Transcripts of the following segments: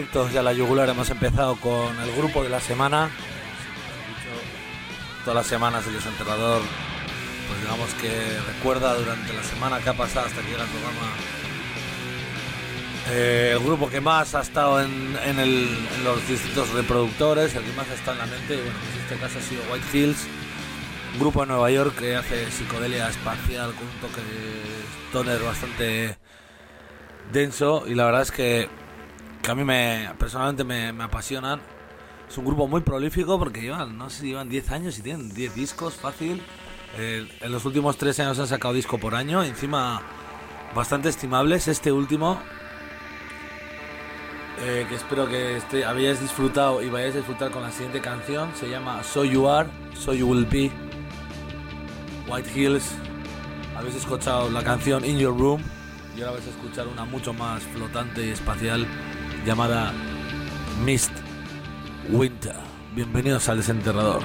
directos y a la yugular hemos empezado con el grupo de la semana. Todas las semanas el desenterrador, pues digamos que recuerda durante la semana que ha pasado hasta que llega el programa el grupo que más ha estado en los distintos reproductores, el que más ha estado en la mente. Y bueno, pues en este caso ha sido White Hills, un grupo de Nueva York que hace psicodelia espacial con un toque de stoner bastante denso, y la verdad es que a mí personalmente me apasionan. Es un grupo muy prolífico porque llevan 10 años y tienen 10 discos fácil. En los últimos 3 años han sacado disco por año, encima bastante estimables. Este último, que espero que habéis disfrutado y vayáis a disfrutar con la siguiente canción, se llama So You Are, So You Will Be. White Hills, habéis escuchado la canción In Your Room y ahora vais a escuchar una mucho más flotante y espacial llamada Mist Winter. Bienvenidos al desenterrador.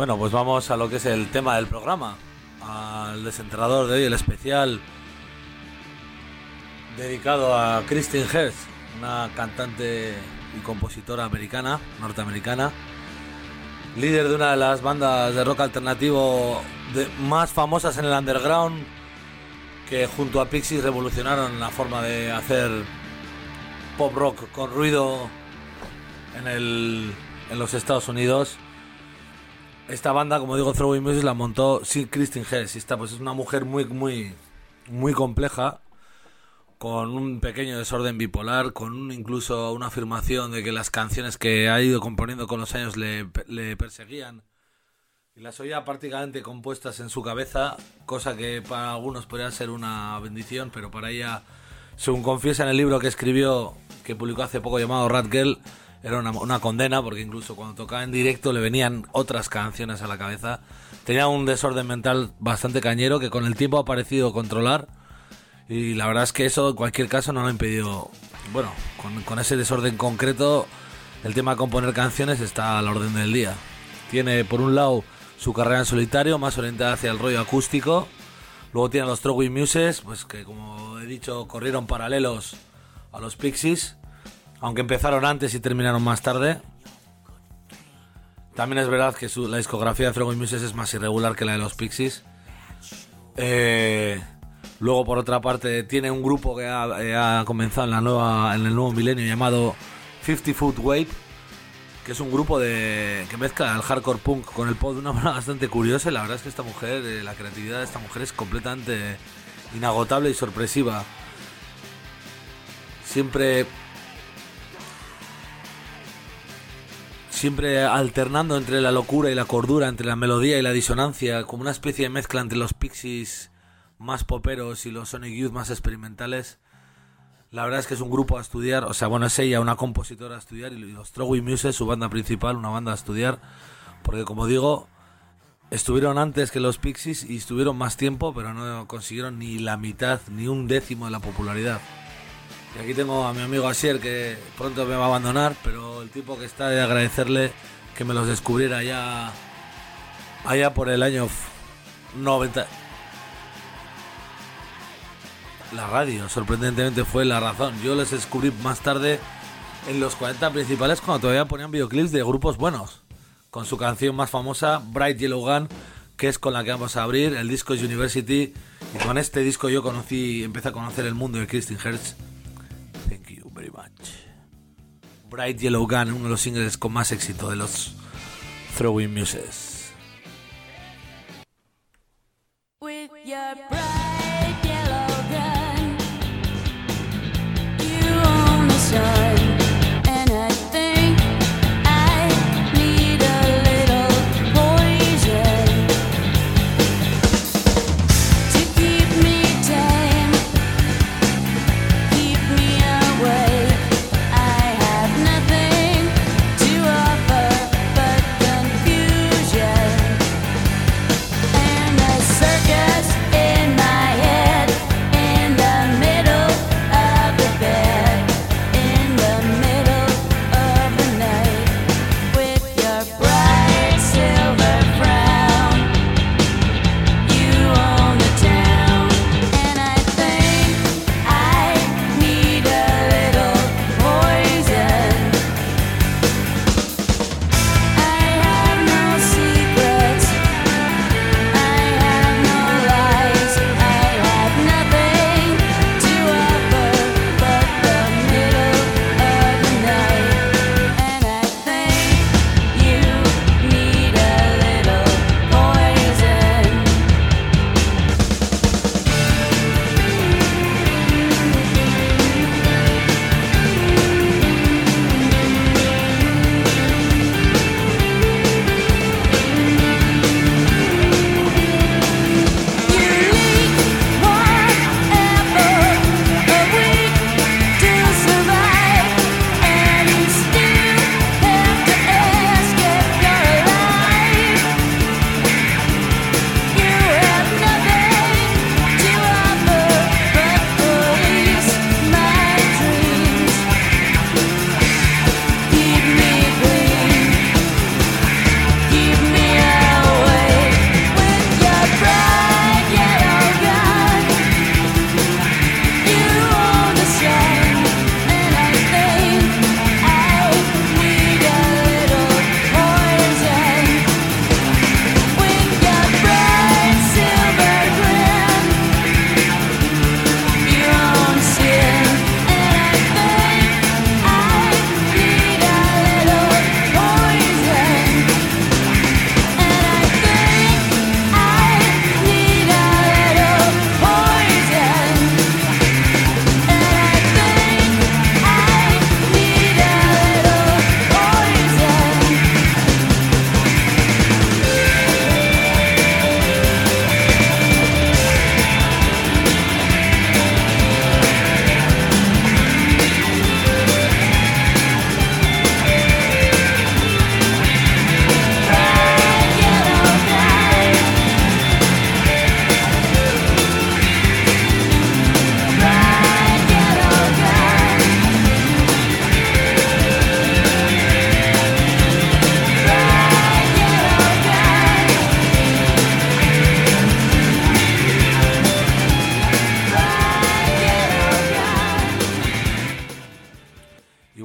Bueno, pues vamos a lo que es el tema del programa, al desenterrador de hoy, el especial dedicado a Christine Hertz, una cantante y compositora norteamericana, líder de una de las bandas de rock alternativo más famosas en el underground, que junto a Pixies revolucionaron la forma de hacer pop rock con ruido en los Estados Unidos. Esta banda, como digo, Throwing Music, la montó Christine Hertz. Pues es una mujer muy compleja, con un pequeño desorden bipolar, con incluso una afirmación de que las canciones que ha ido componiendo con los años le perseguían y las oía prácticamente compuestas en su cabeza, cosa que para algunos podría ser una bendición, pero para ella, según confiesa en el libro que escribió, que publicó hace poco, llamado Rat Girl, era una condena, porque incluso cuando tocaba en directo le venían otras canciones a la cabeza. Tenía un desorden mental bastante cañero que con el tiempo ha parecido controlar, y la verdad es que eso en cualquier caso no lo ha impedido. Bueno, con ese desorden concreto, el tema de componer canciones está a la orden del día. Tiene por un lado su carrera en solitario, más orientada hacia el rollo acústico. Luego tiene los Throwing Muses, pues que como he dicho corrieron paralelos a los Pixies, aunque empezaron antes y terminaron más tarde. También es verdad que la discografía de Throwing Muses es más irregular que la de los Pixies. Luego, por otra parte, tiene un grupo que ha comenzado en el nuevo milenio, llamado 50 Foot Wave, que es un grupo que mezcla el hardcore punk con el pop de una manera bastante curiosa. Y la verdad es que esta mujer, la creatividad de esta mujer es completamente inagotable y sorpresiva. Siempre alternando entre la locura y la cordura, entre la melodía y la disonancia, como una especie de mezcla entre los Pixies más poperos y los Sonic Youth más experimentales. La verdad es que es un grupo a estudiar, es ella una compositora a estudiar, y los Throwing Muses, su banda principal, una banda a estudiar, porque como digo, estuvieron antes que los Pixies y estuvieron más tiempo, pero no consiguieron ni la mitad, ni un décimo de la popularidad. Y aquí tengo a mi amigo Asier, que pronto me va a abandonar, pero el tipo que está de agradecerle que me los descubriera allá por el año 90. La radio, sorprendentemente, fue la razón. Yo les descubrí más tarde en los 40 principales, cuando todavía ponían videoclips de grupos buenos, con su canción más famosa, Bright Yellow Gun, que es con la que vamos a abrir. El disco es University, y con este disco yo empecé a conocer el mundo de Christine Hertz. Thank you very much. Bright Yellow Gun, uno de los singles con más éxito de los Throwing Muses. With your bright yellow gun, you own the sun, and I think I need a little poison to keep me tame, keep me awake. I have nothing to offer but confusion.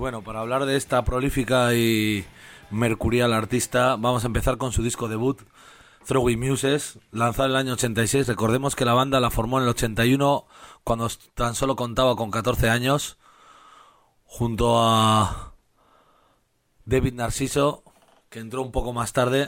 bueno, para hablar de esta prolífica y mercurial artista, vamos a empezar con su disco debut, Throwing Muses, lanzado en el año 86. Recordemos que la banda la formó en el 81, cuando tan solo contaba con 14 años, junto a David Narciso, que entró un poco más tarde,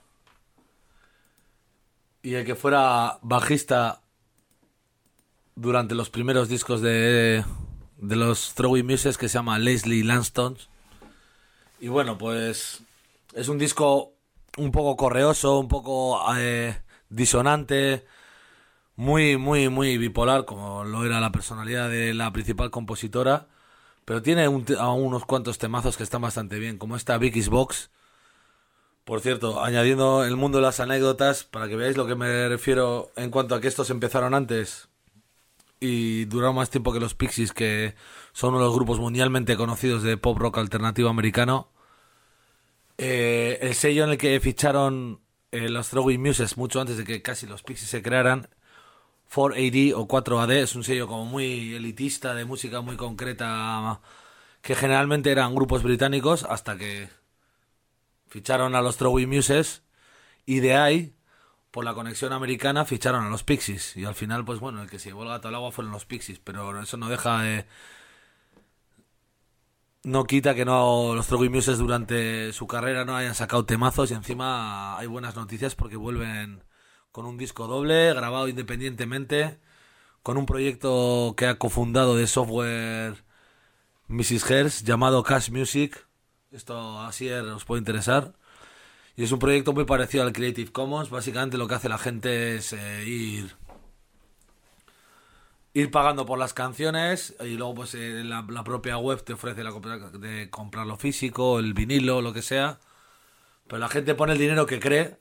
y el que fuera bajista durante los primeros discos de los Throwing Muses, que se llama Leslie Lanston. Y bueno, pues es un disco un poco correoso, un poco disonante, muy, muy, muy bipolar, como lo era la personalidad de la principal compositora, pero tiene unos cuantos temazos que están bastante bien, como esta Vicky's Box. Por cierto, añadiendo el mundo de las anécdotas, para que veáis lo que me refiero en cuanto a que estos empezaron antes y duraron más tiempo que los Pixies, que son uno de los grupos mundialmente conocidos de pop rock alternativo americano. El sello en el que ficharon los Throwing Muses mucho antes de que casi los Pixies se crearan, 4AD o 4AD, es un sello como muy elitista, de música muy concreta, que generalmente eran grupos británicos, hasta que ficharon a los Throwing Muses, y de ahí, por la conexión americana, ficharon a los Pixies. Y al final, pues bueno, el que se llevó el gato al agua fueron los Pixies, pero eso no deja de... No quita que no los Throwing Muses durante su carrera no hayan sacado temazos, y encima hay buenas noticias porque vuelven con un disco doble, grabado independientemente, con un proyecto que ha cofundado de software Mrs. Hers, llamado Cash Music. Esto así os puede interesar. Y es un proyecto muy parecido al Creative Commons. Básicamente lo que hace la gente es ir pagando por las canciones, y luego pues la propia web te ofrece de comprarlo físico, el vinilo, lo que sea. Pero la gente pone el dinero que cree,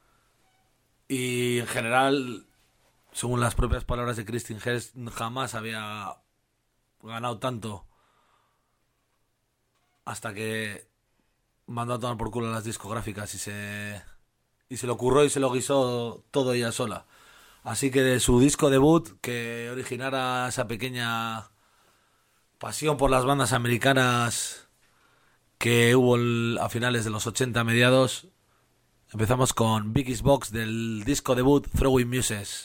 y en general, según las propias palabras de Christine Hess, jamás había ganado tanto hasta que mandó a tomar por culo a las discográficas y se lo curró y se lo guisó todo ella sola. Así que de su disco debut, que originara esa pequeña pasión por las bandas americanas que hubo a finales de los 80, mediados, empezamos con Vicky's Box del disco debut Throwing Muses.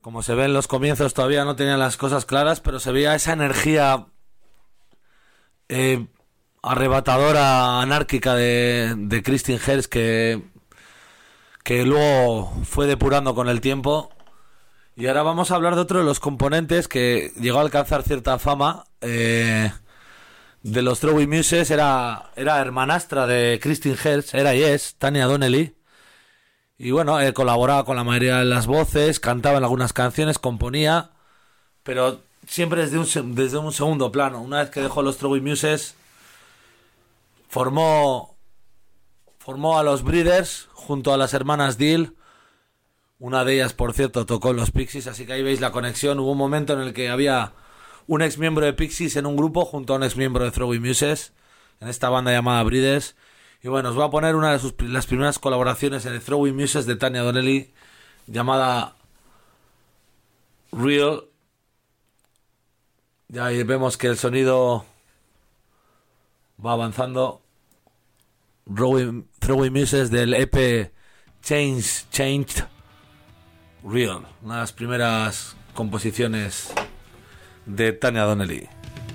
Como se ve en los comienzos todavía no tenían las cosas claras, pero se veía esa energía arrebatadora, anárquica de Christine Hertz que luego fue depurando con el tiempo. Y ahora vamos a hablar de otro de los componentes que llegó a alcanzar cierta fama de los Throwing Muses. Era hermanastra de Christine Hertz, era y es Tanya Donelly. Y bueno, colaboraba con la mayoría de las voces, cantaba en algunas canciones, componía, pero siempre desde un segundo plano. Una vez que dejó los Throwing Muses, formó a los Breeders junto a las hermanas Deal. Una de ellas, por cierto, tocó en los Pixies, así que ahí veis la conexión. Hubo un momento en el que había un ex miembro de Pixies en un grupo junto a un ex miembro de Throwing Muses, en esta banda llamada Breeders. Y bueno, os voy a poner una de las primeras colaboraciones en el Throwing Muses de Tanya Donelly, llamada Real. Ya ahí vemos que el sonido va avanzando. Throwing Muses del EP Changed Real, una de las primeras composiciones de Tanya Donelly.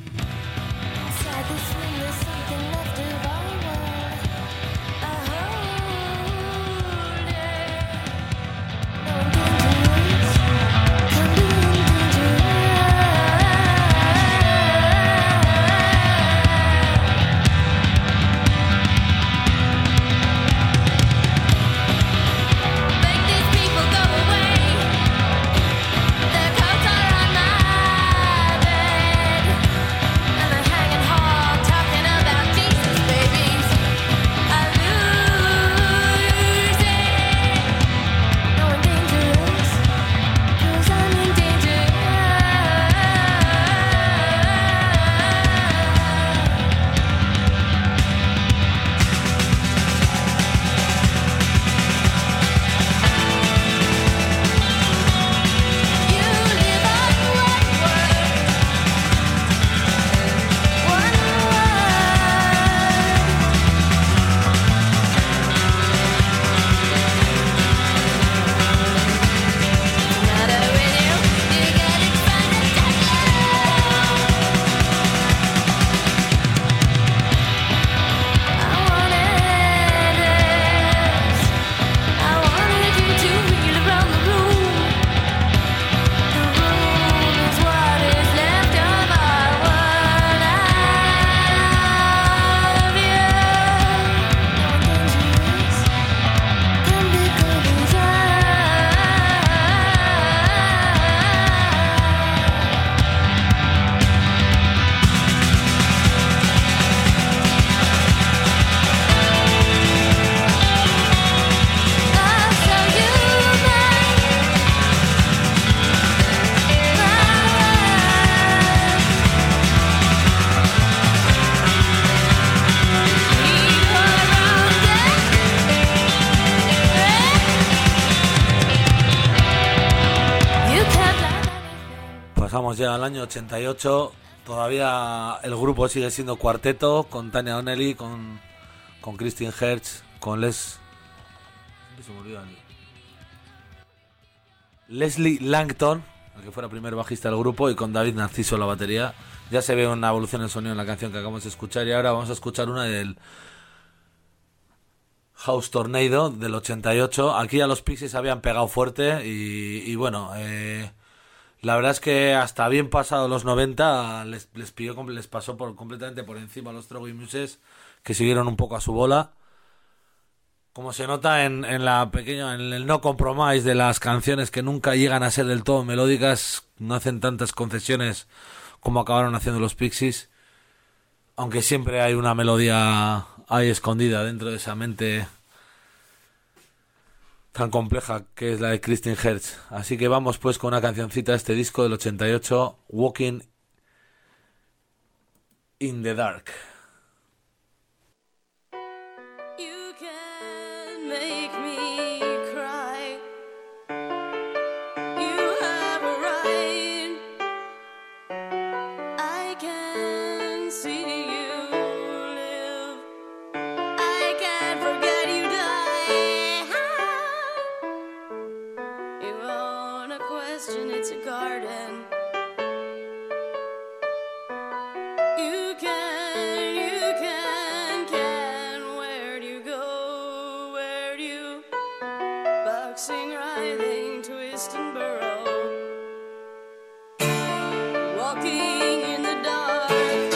Pasamos ya al año 88. Todavía el grupo sigue siendo cuarteto, con Tanya Donelly, con Christine Hertz, con Leslie Langton, el que fuera primer bajista del grupo, y con David Narciso en la batería. Ya se ve una evolución del sonido en la canción que acabamos de escuchar, y ahora vamos a escuchar una del House Tornado del 88. Aquí a los Pixies habían pegado fuerte y bueno, la verdad es que hasta bien pasado los 90 les pasó completamente por encima a los Throwing Muses, que siguieron un poco a su bola. Como se nota en el no compromise de las canciones, que nunca llegan a ser del todo melódicas, no hacen tantas concesiones como acabaron haciendo los Pixies, aunque siempre hay una melodía ahí escondida dentro de esa mente tan compleja que es la de Christine Hertz. Así que vamos pues con una cancioncita de este disco del 88, Walking in the Dark. You can make me cry. You have a right. I can see you live. I can't forget you die. You wanna question forest and it's a garden. You can. Where do you go? Where do you boxing, writhing, twist and burrow? Walking in the dark.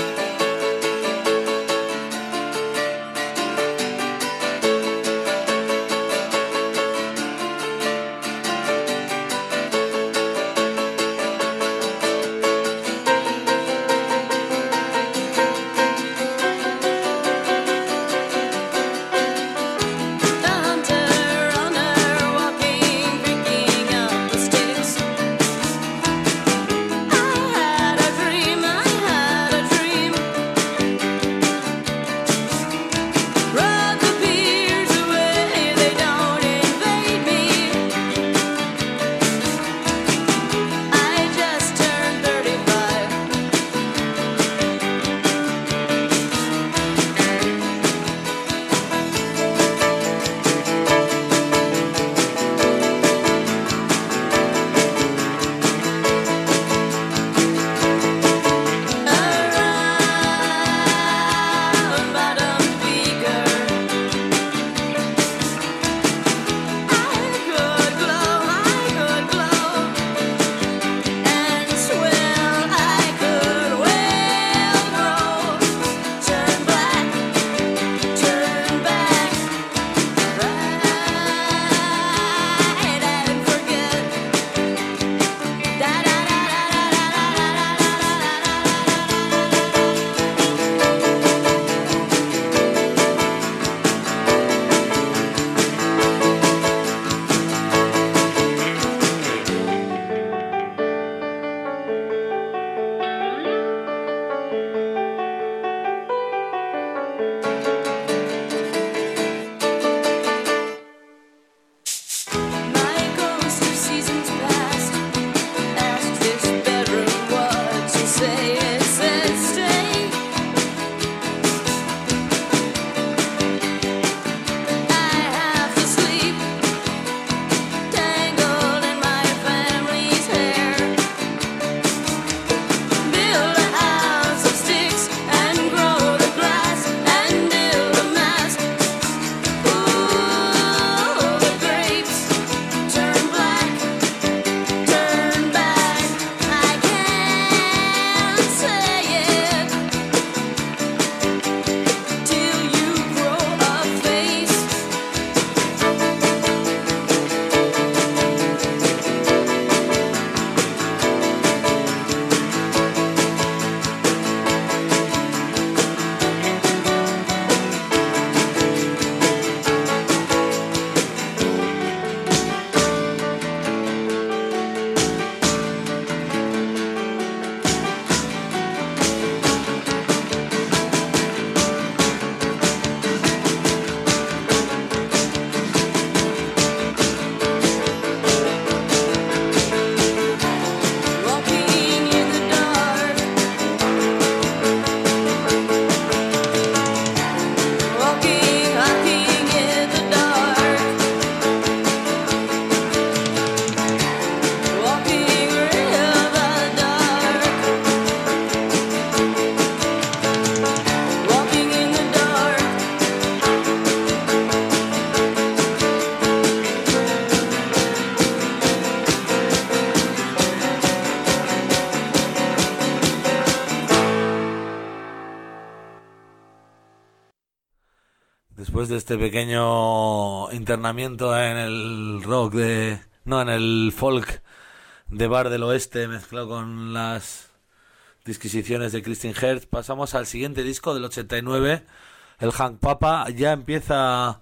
Después de este pequeño internamiento en el rock de... No, en el folk de Bar del Oeste mezclado con las disquisiciones de Christine Hertz, pasamos al siguiente disco del 89, el Hank Papa. Ya empieza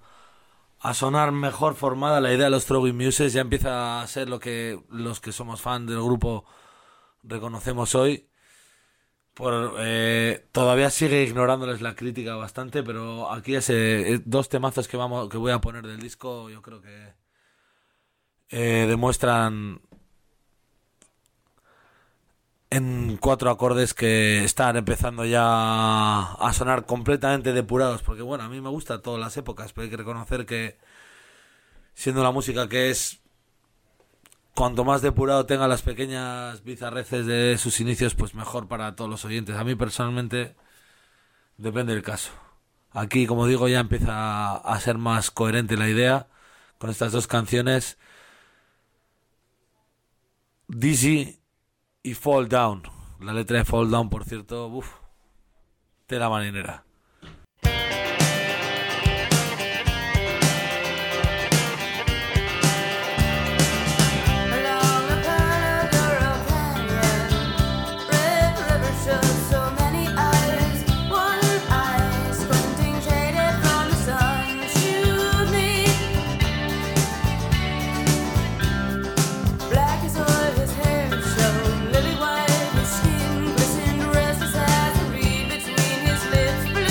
a sonar mejor formada la idea de los Throwing Muses, ya empieza a ser lo que los que somos fan del grupo reconocemos hoy. Todavía sigue ignorándoles la crítica bastante, pero aquí dos temazos que voy a poner del disco, yo creo que demuestran en 4 acordes que están empezando ya a sonar completamente depurados, porque bueno, a mí me gusta todas las épocas, pero hay que reconocer que siendo la música que es, cuanto más depurado tenga las pequeñas bizarreces de sus inicios, pues mejor para todos los oyentes. A mí personalmente depende del caso. Aquí, como digo, ya empieza a ser más coherente la idea con estas dos canciones, Dizzy y Fall Down. La letra de Fall Down, por cierto, tela marinera. Lily white, his skin glistened, restless as a reed between his lips.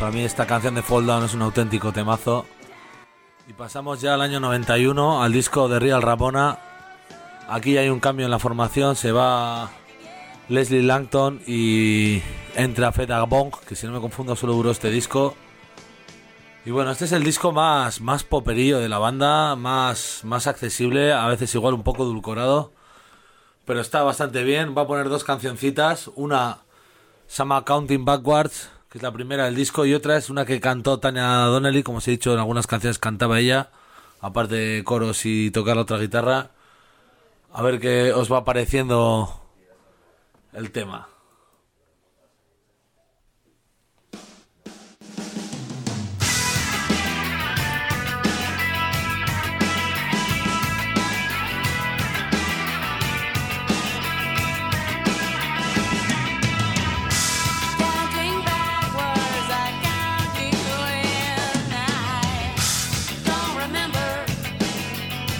Para mí esta canción de Fall Down es un auténtico temazo. Y pasamos ya al año 91, al disco de Real Ramona. Aquí hay un cambio en la formación, se va Leslie Langton y entra Fred Bong, que si no me confundo solo duró este disco. Y bueno, este es el disco más poperillo de la banda, más accesible, a veces igual un poco edulcorado, pero está bastante bien. Va a poner dos cancioncitas, una se llama Counting Backwards, que es la primera del disco, y otra es una que cantó Tanya Donnelly, como os he dicho, en algunas canciones cantaba ella, aparte de coros y tocar la otra guitarra. A ver qué os va pareciendo el tema.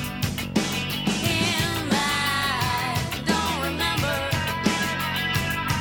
Remember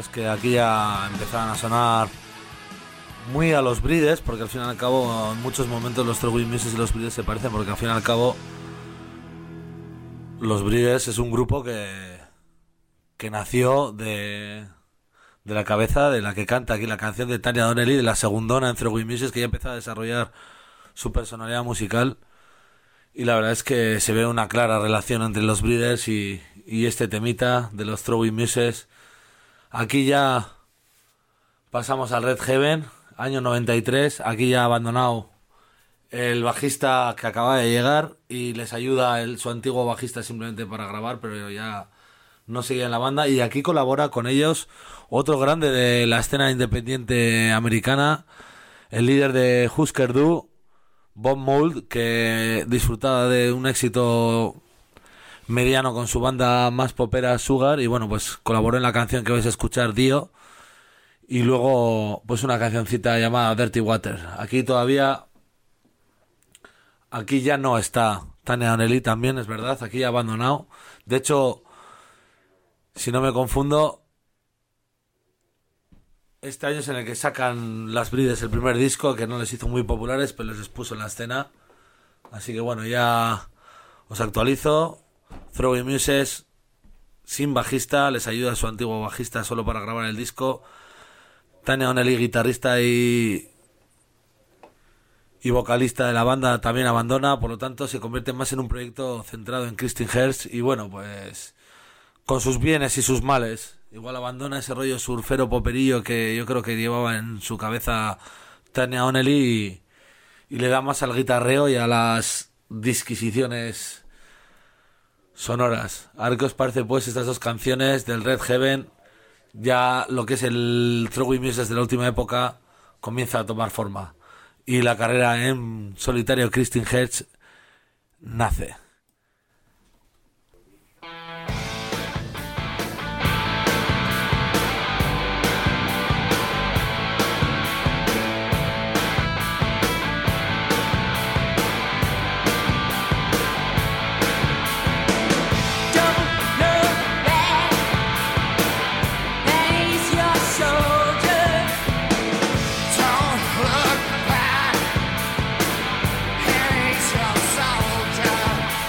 que aquí ya empezaban a sonar muy a los Breeders, porque al fin y al cabo en muchos momentos los Throwing Muses y los Breeders se parecen, porque al fin y al cabo los Breeders es un grupo que nació de la cabeza de la que canta aquí la canción de Tanya Donnelly, de la segundona en Throwing Muses, que ya empezó a desarrollar su personalidad musical. Y la verdad es que se ve una clara relación entre los Breeders y este temita de los Throwing Muses. Aquí ya pasamos al Red Heaven, año 93. Aquí ya ha abandonado el bajista que acaba de llegar y les ayuda su antiguo bajista simplemente para grabar, pero ya no seguía en la banda. Y aquí colabora con ellos otro grande de la escena independiente americana, el líder de Husker Du, Bob Mould, que disfrutaba de un éxito mediano con su banda más popera Sugar, y bueno, pues colaboró en la canción que vais a escuchar, Dio, y luego pues una cancioncita llamada Dirty Water. Aquí ya no está Tanya Donnelly, también es verdad, aquí ya ha abandonado. De hecho, si no me confundo, este año es en el que sacan las Breeders el primer disco, que no les hizo muy populares, pero les puso en la escena. Así que bueno, ya os actualizo. Throwing Muses sin bajista, les ayuda a su antiguo bajista solo para grabar el disco. Tanya Donnelly, guitarrista y vocalista de la banda, también abandona, por lo tanto se convierte más en un proyecto centrado en Kristin Herz, y bueno, pues con sus bienes y sus males. Igual abandona ese rollo surfero poperillo que yo creo que llevaba en su cabeza Tanya Donnelly y le da más al guitarreo y a las disquisiciones sonoras. A ver qué os parece pues estas dos canciones del Red Heaven. Ya lo que es el Throwing Muses de la última época comienza a tomar forma y la carrera en solitario Kristin Herz nace. Soldier.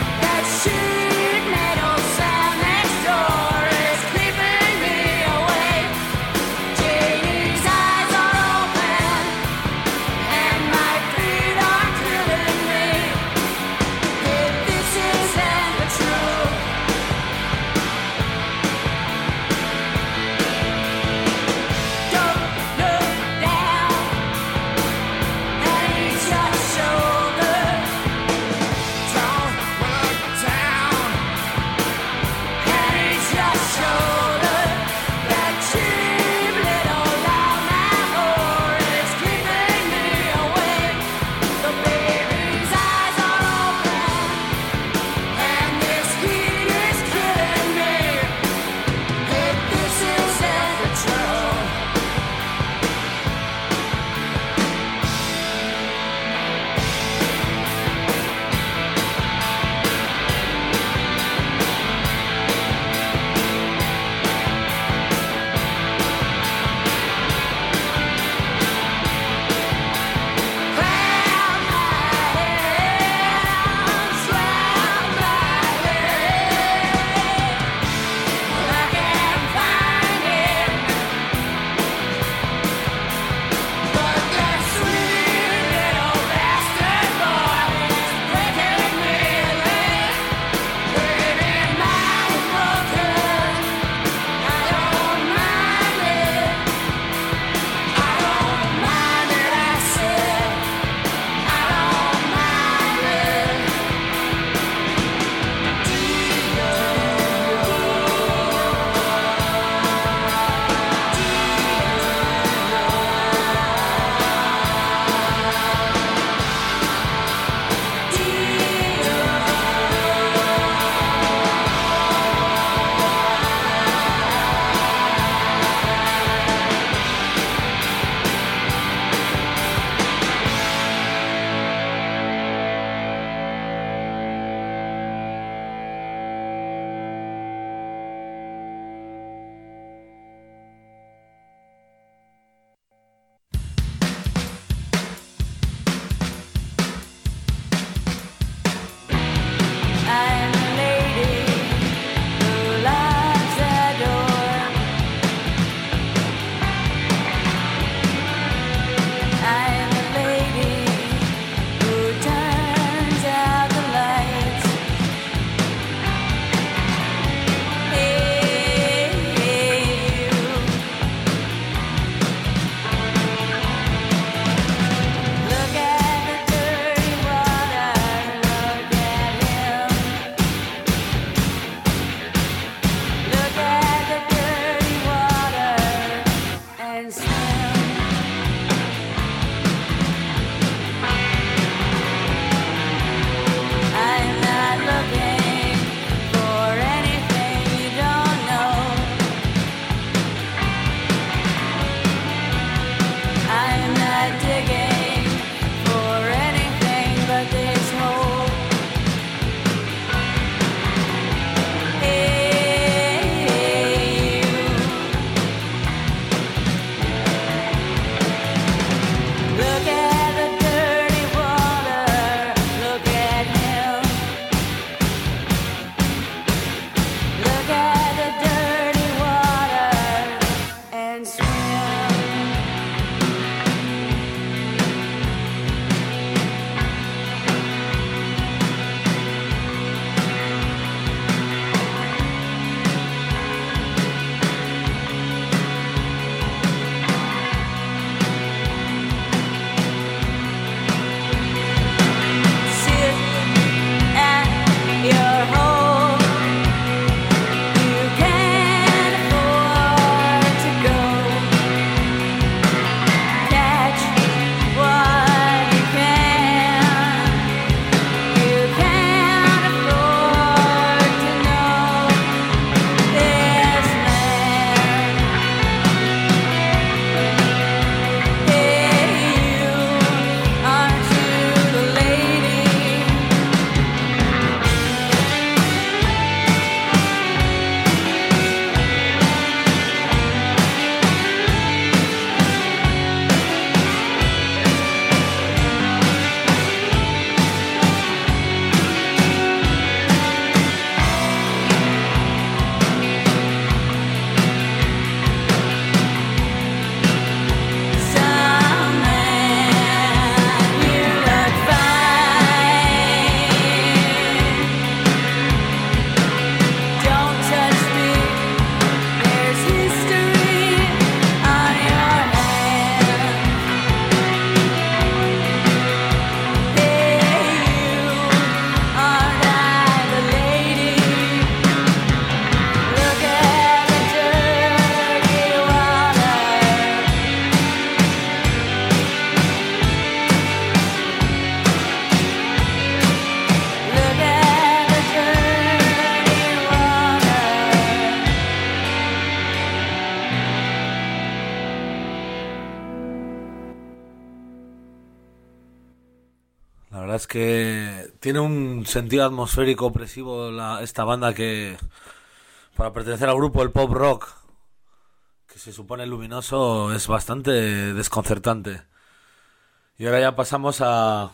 verdad es que tiene un sentido atmosférico opresivo esta banda que, para pertenecer al grupo el pop rock, que se supone luminoso, es bastante desconcertante. Y ahora ya pasamos al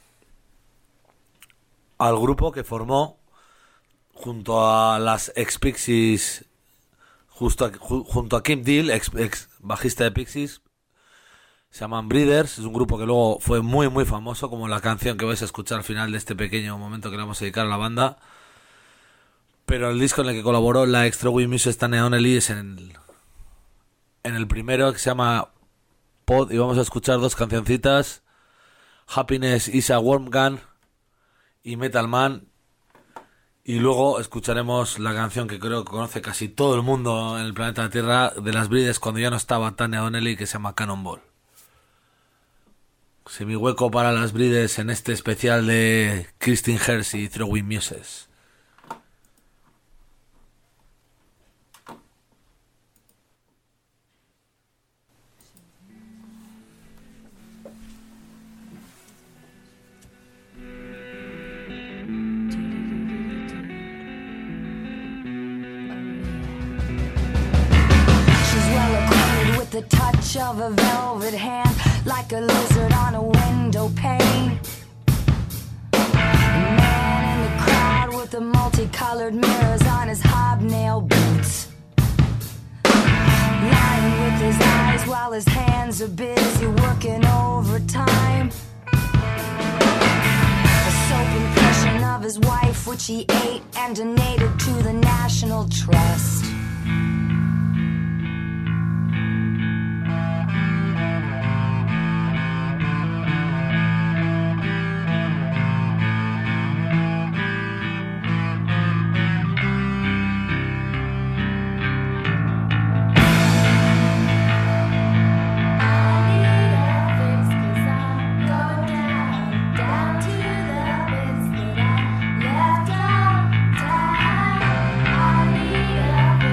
grupo que formó junto a las ex Pixies, junto a Kim Deal, ex bajista de Pixies. Se llaman Breeders, es un grupo que luego fue muy muy famoso, como la canción que vais a escuchar al final de este pequeño momento que le vamos a dedicar a la banda. Pero el disco en el que colaboró la ex Throwing Muses Tanya Donnelly es en el primero, que se llama Pod, y vamos a escuchar dos cancioncitas: Happiness is a Worm Gun y Metal Man. Y luego escucharemos la canción que creo que conoce casi todo el mundo en el planeta Tierra de las Breeders cuando ya no estaba Tanya Donnelly, que se llama Cannonball. Semihueco para las Breeders en este especial de Christine Herz y Throwing Muses. The touch of a velvet hand, like a lizard on a window pane. A man in the crowd with the multicolored mirrors on his hobnail boots, lying with his eyes while his hands are busy working overtime. A soap impression of his wife, which he ate and donated to the National Trust. Left on time. I need a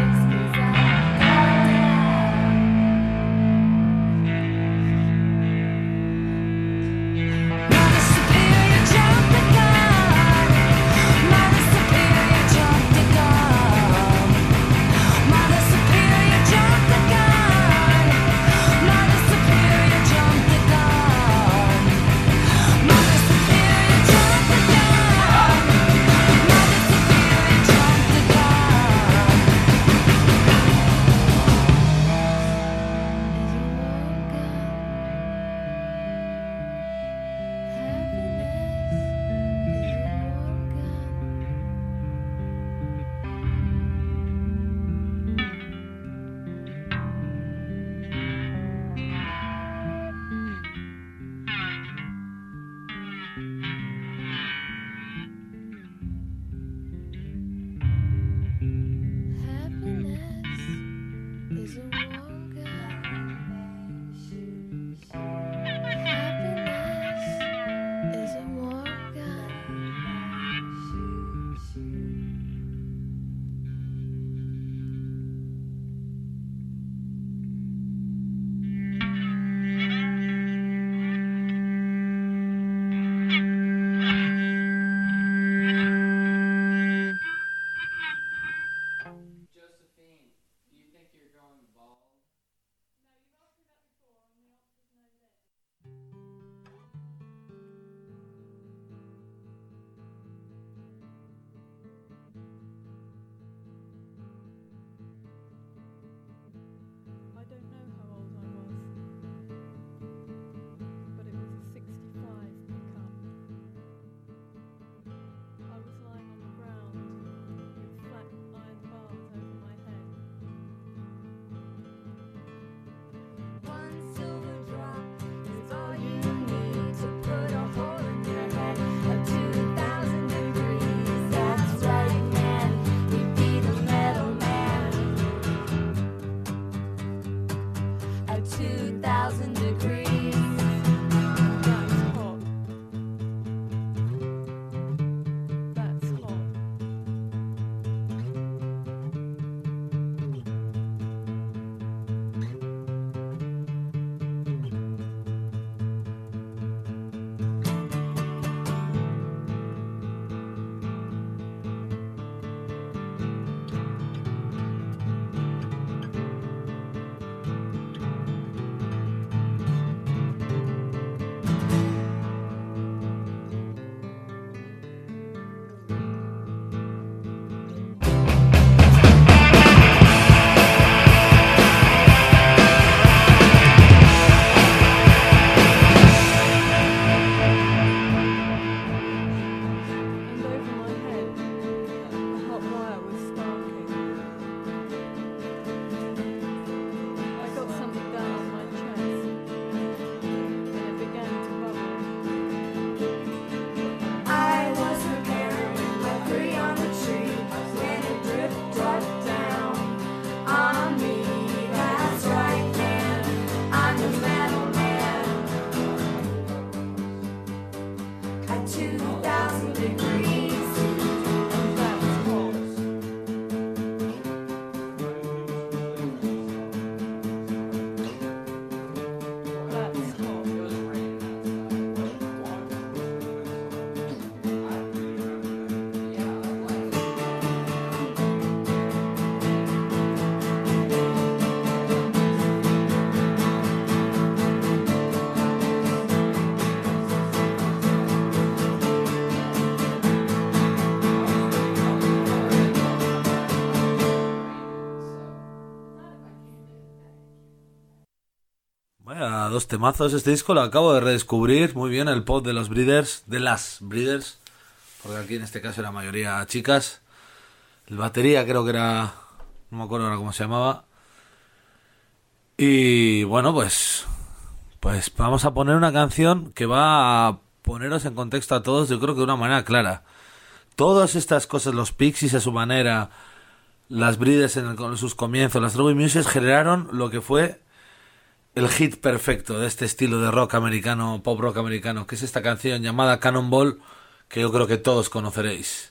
dos temazos. Este disco lo acabo de redescubrir muy bien, el pop de los Breeders, de las Breeders, porque aquí en este caso era mayoría chicas. El batería creo que era, no me acuerdo ahora cómo se llamaba. Y bueno, pues vamos a poner una canción que va a poneros en contexto a todos, yo creo que de una manera clara. Todas estas cosas, los Pixies a su manera, las Breeders con sus comienzos, las Trouble Muses generaron lo que fue el hit perfecto de este estilo de rock americano, pop rock americano, que es esta canción llamada Cannonball, que yo creo que todos conoceréis.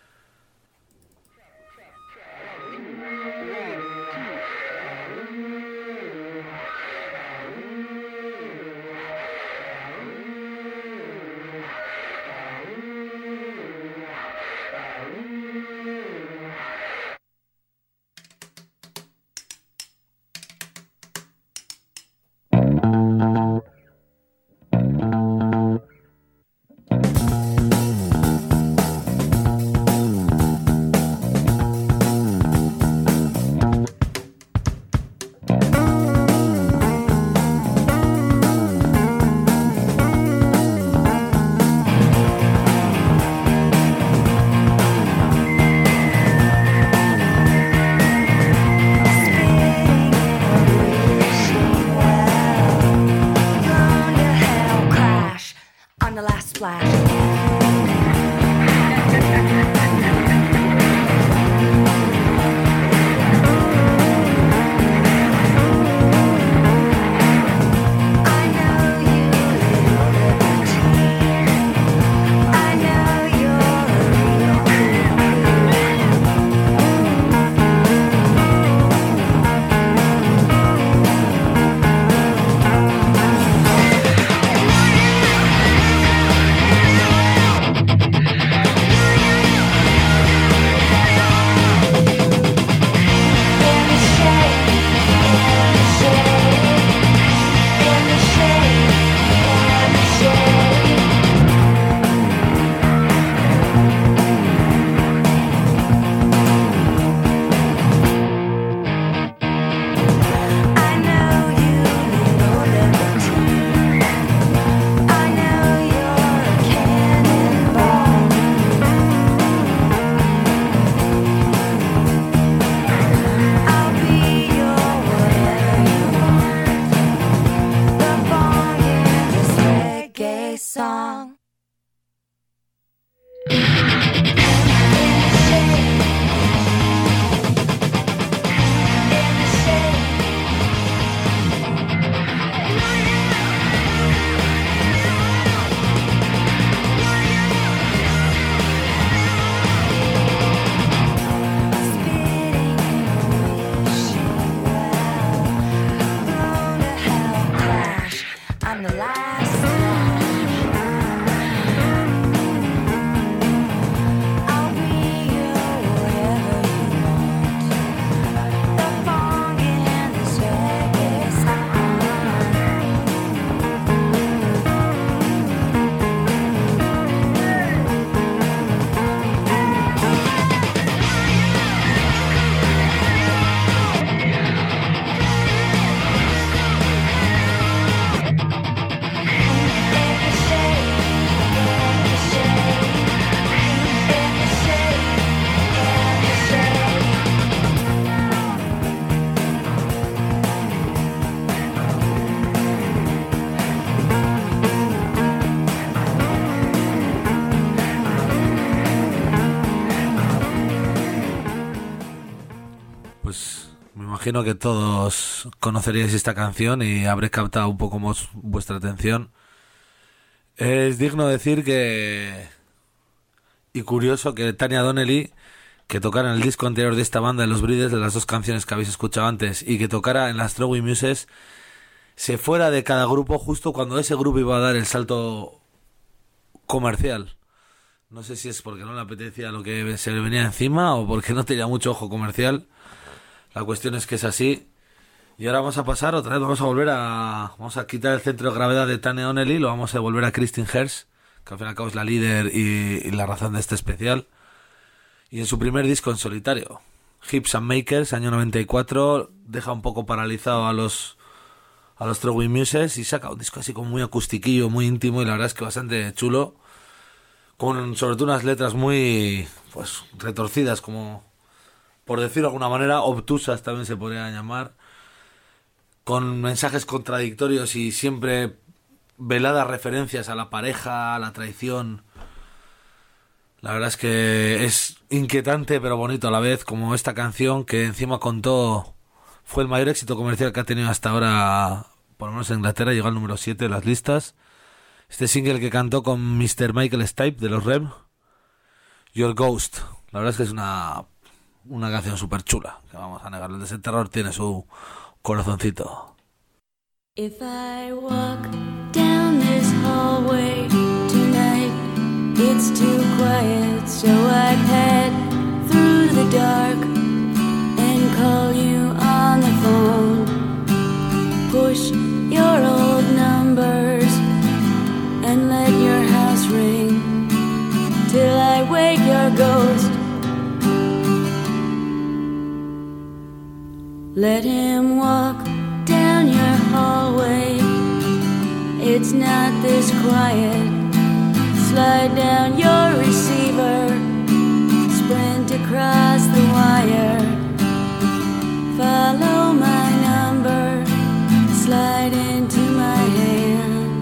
Imagino que todos conoceríais esta canción y habré captado un poco más vuestra atención. Es digno decir que... y curioso que Tanya Donelly, que tocara en el disco anterior de esta banda, de los Breeders, de las dos canciones que habéis escuchado antes, y que tocara en las Trouble Muses, se fuera de cada grupo justo cuando ese grupo iba a dar el salto comercial. No sé si es porque no le apetecía lo que se le venía encima o porque no tenía mucho ojo comercial. La cuestión es que es así. Y ahora vamos a pasar otra vez, vamos a quitar el centro de gravedad de Tanya Donelly, lo vamos a devolver a Christine Hersh, que al fin y al cabo es la líder y la razón de este especial. Y en su primer disco en solitario, Hips and Makers, año 94, deja un poco paralizado a los a los Throwing Muses y saca un disco así como muy acustiquillo, muy íntimo y la verdad es que bastante chulo, con sobre todo unas letras muy pues retorcidas, como por decirlo de alguna manera, obtusas también se podría llamar, con mensajes contradictorios y siempre veladas referencias a la pareja, a la traición. La verdad es que es inquietante pero bonito a la vez, como esta canción que encima contó, fue el mayor éxito comercial que ha tenido hasta ahora, por lo menos en Inglaterra, llegó al número 7 de las listas. Este single que cantó con Mr. Michael Stipe de los Rem, Your Ghost. La verdad es que es una canción súper chula, que vamos a negarlo. El Desenterrador tiene su corazoncito. If I walk down this hallway tonight, it's too quiet, so I'd head through the dark and call you on the phone. Push your old numbers and let your house ring till I wake your ghost. Let him walk down your hallway. It's not this quiet. Slide down your receiver, sprint across the wire. Follow my number, slide into my hand.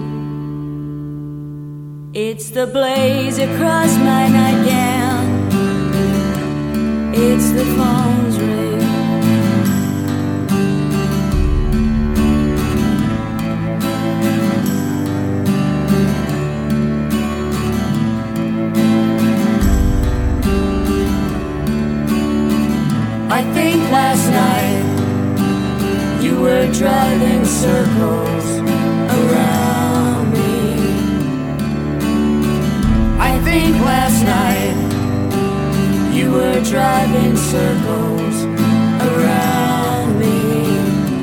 It's the blaze across my nightgown. It's the phone's ring. I think last night you were driving circles around me. I think last night you were driving circles around me.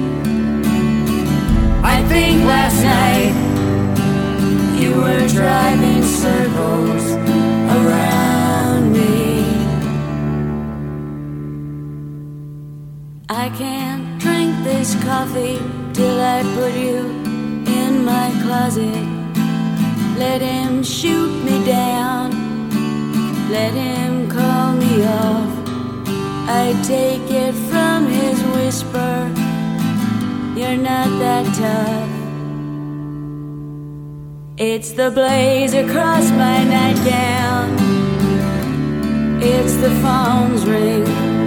I think last night you were driving circles around me. I can't drink this coffee till I put you in my closet. Let him shoot me down, let him call me off. I take it from his whisper, you're not that tough. It's the blaze across my nightgown. It's the phone's ring.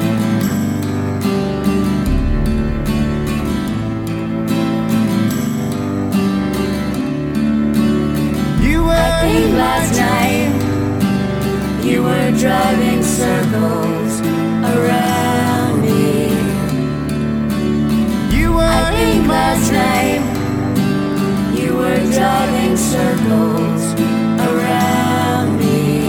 I think last night you were driving circles around me. I think last night you were driving circles around me.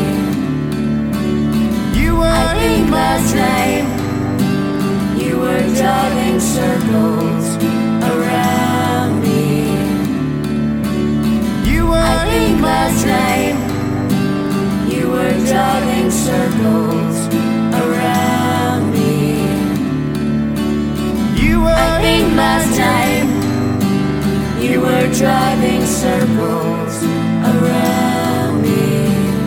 I think last night you were driving circles around me. I think last night you were driving circles around me. I think last night you were driving circles around me.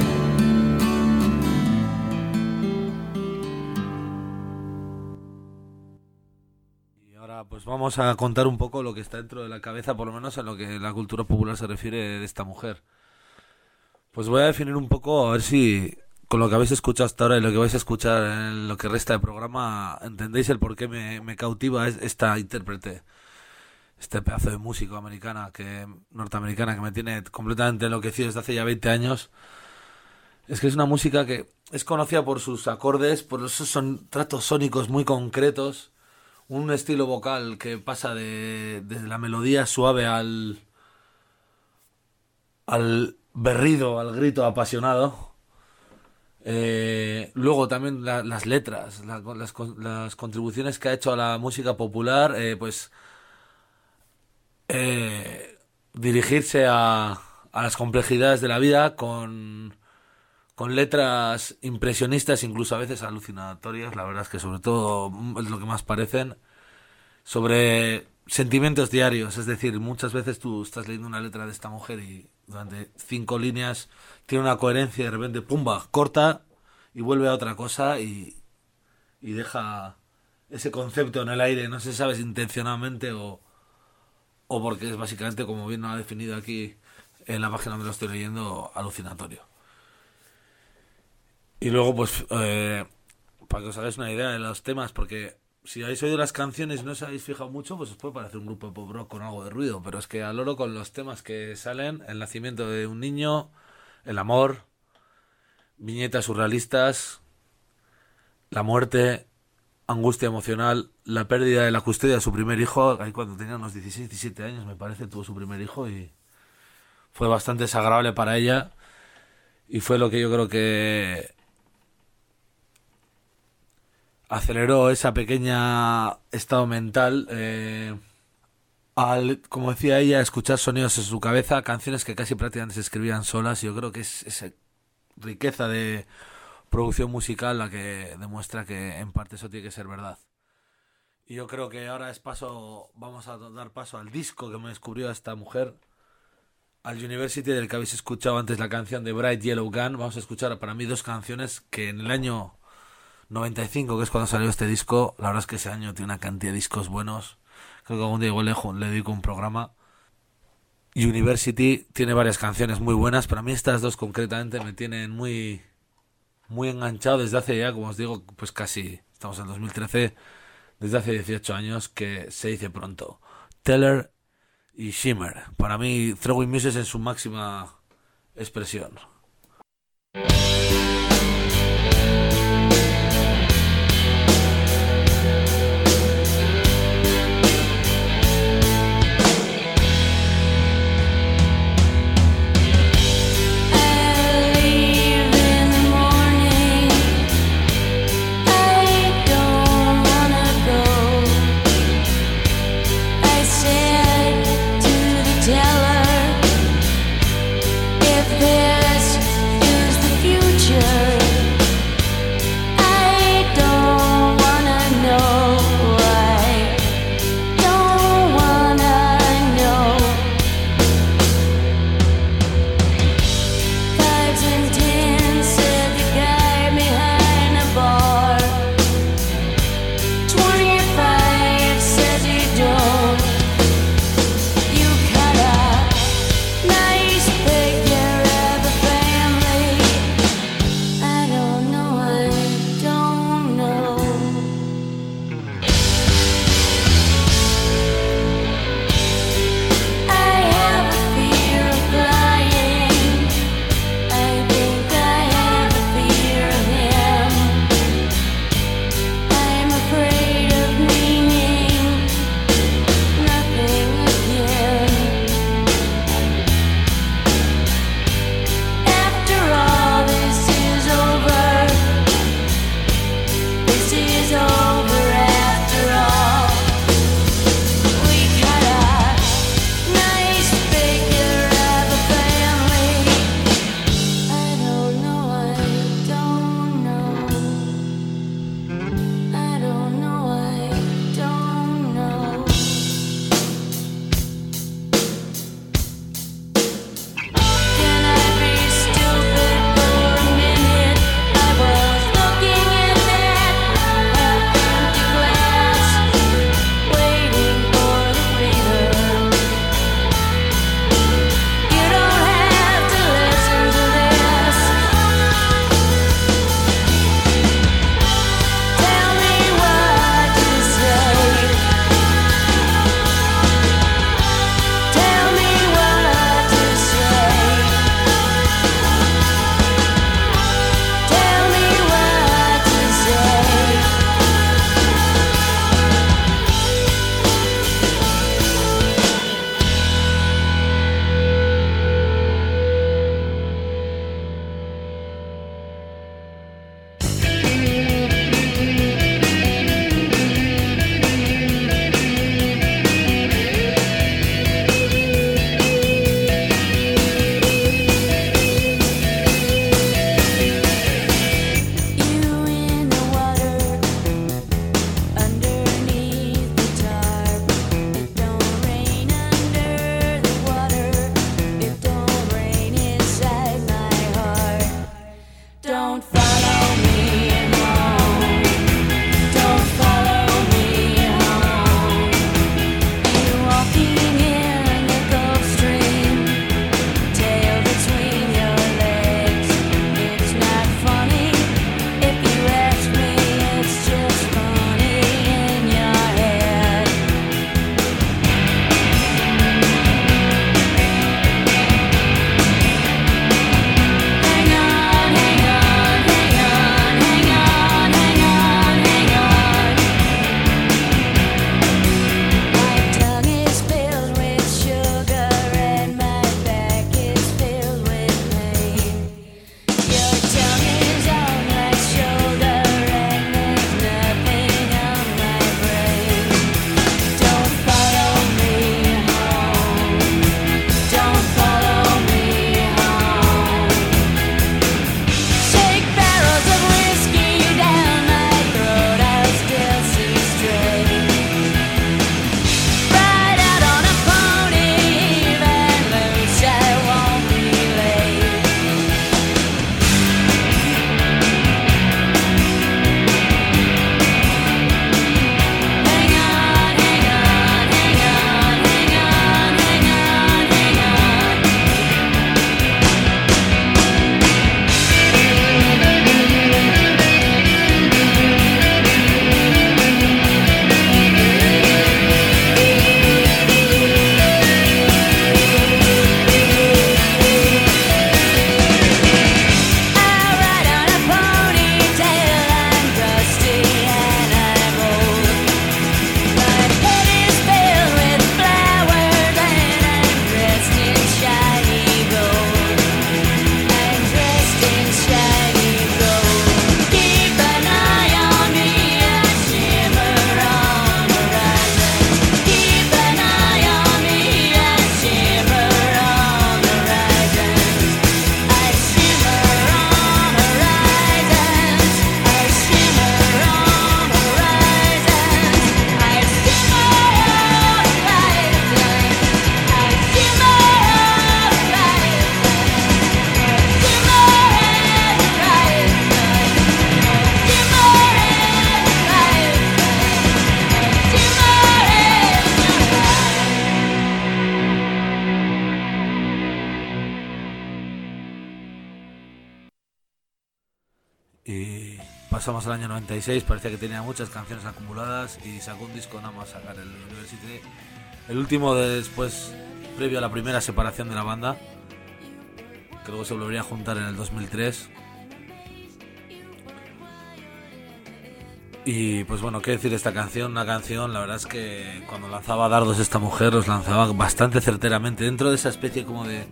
Y ahora pues vamos a contar un poco lo que está dentro de la cabeza, por lo menos en lo que la cultura popular se refiere de esta mujer. Pues voy a definir un poco, a ver si con lo que habéis escuchado hasta ahora y lo que vais a escuchar en lo que resta del programa entendéis el por qué me cautiva esta intérprete, este pedazo de músico norteamericana que me tiene completamente enloquecido desde hace ya 20 años. Es que es una música que es conocida por sus acordes, por esos tratos sónicos muy concretos, un estilo vocal que pasa desde la melodía suave al berrido, al grito apasionado. Luego también las letras, las contribuciones que ha hecho a la música popular, pues dirigirse a las complejidades de la vida con letras impresionistas, incluso a veces alucinatorias. La verdad es que sobre todo es lo que más parecen, sobre sentimientos diarios. Es decir, muchas veces tú estás leyendo una letra de esta mujer y durante 5 líneas tiene una coherencia y de repente, pumba, corta y vuelve a otra cosa y deja ese concepto en el aire. No se sabe si intencionalmente o porque es básicamente, como bien lo ha definido aquí en la página donde lo estoy leyendo, alucinatorio. Y luego, pues, para que os hagáis una idea de los temas, porque si habéis oído las canciones y no os habéis fijado mucho, pues os puede parecer un grupo de pop rock con algo de ruido, pero es que al loro con los temas que salen: el nacimiento de un niño, el amor, viñetas surrealistas, la muerte, angustia emocional, la pérdida de la custodia de su primer hijo. Ahí cuando tenía unos 16, 17 años, me parece, tuvo su primer hijo y fue bastante desagradable para ella, y fue lo que yo creo que aceleró esa pequeña estado mental, al, como decía ella, escuchar sonidos en su cabeza, canciones que casi prácticamente se escribían solas. Y yo creo que es esa riqueza de producción musical la que demuestra que en parte eso tiene que ser verdad. Y yo creo que ahora vamos a dar paso al disco que me descubrió a esta mujer, al University, del que habéis escuchado antes la canción de Bright Yellow Gun. Vamos a escuchar para mí 2 canciones que en el año 95, que es cuando salió este disco, la verdad es que ese año tiene una cantidad de discos buenos. Creo que algún día igual le dedico un programa. University tiene varias canciones muy buenas, pero a mí estas 2 concretamente me tienen muy, muy enganchado desde hace ya, como os digo, pues casi, estamos en 2013, desde hace 18 años, que se dice pronto. Teller y Shimmer, para mí Throwing Muses en su máxima expresión. This is the future. pasamos al año 96, parecía que tenía muchas canciones acumuladas y sacó un disco nada más sacar el University. El último después, previo a la primera separación de la banda, que luego se volvería a juntar en el 2003. Y pues bueno, ¿qué decir de esta canción? Una canción, la verdad es que cuando lanzaba dardos esta mujer los lanzaba bastante certeramente dentro de esa especie como de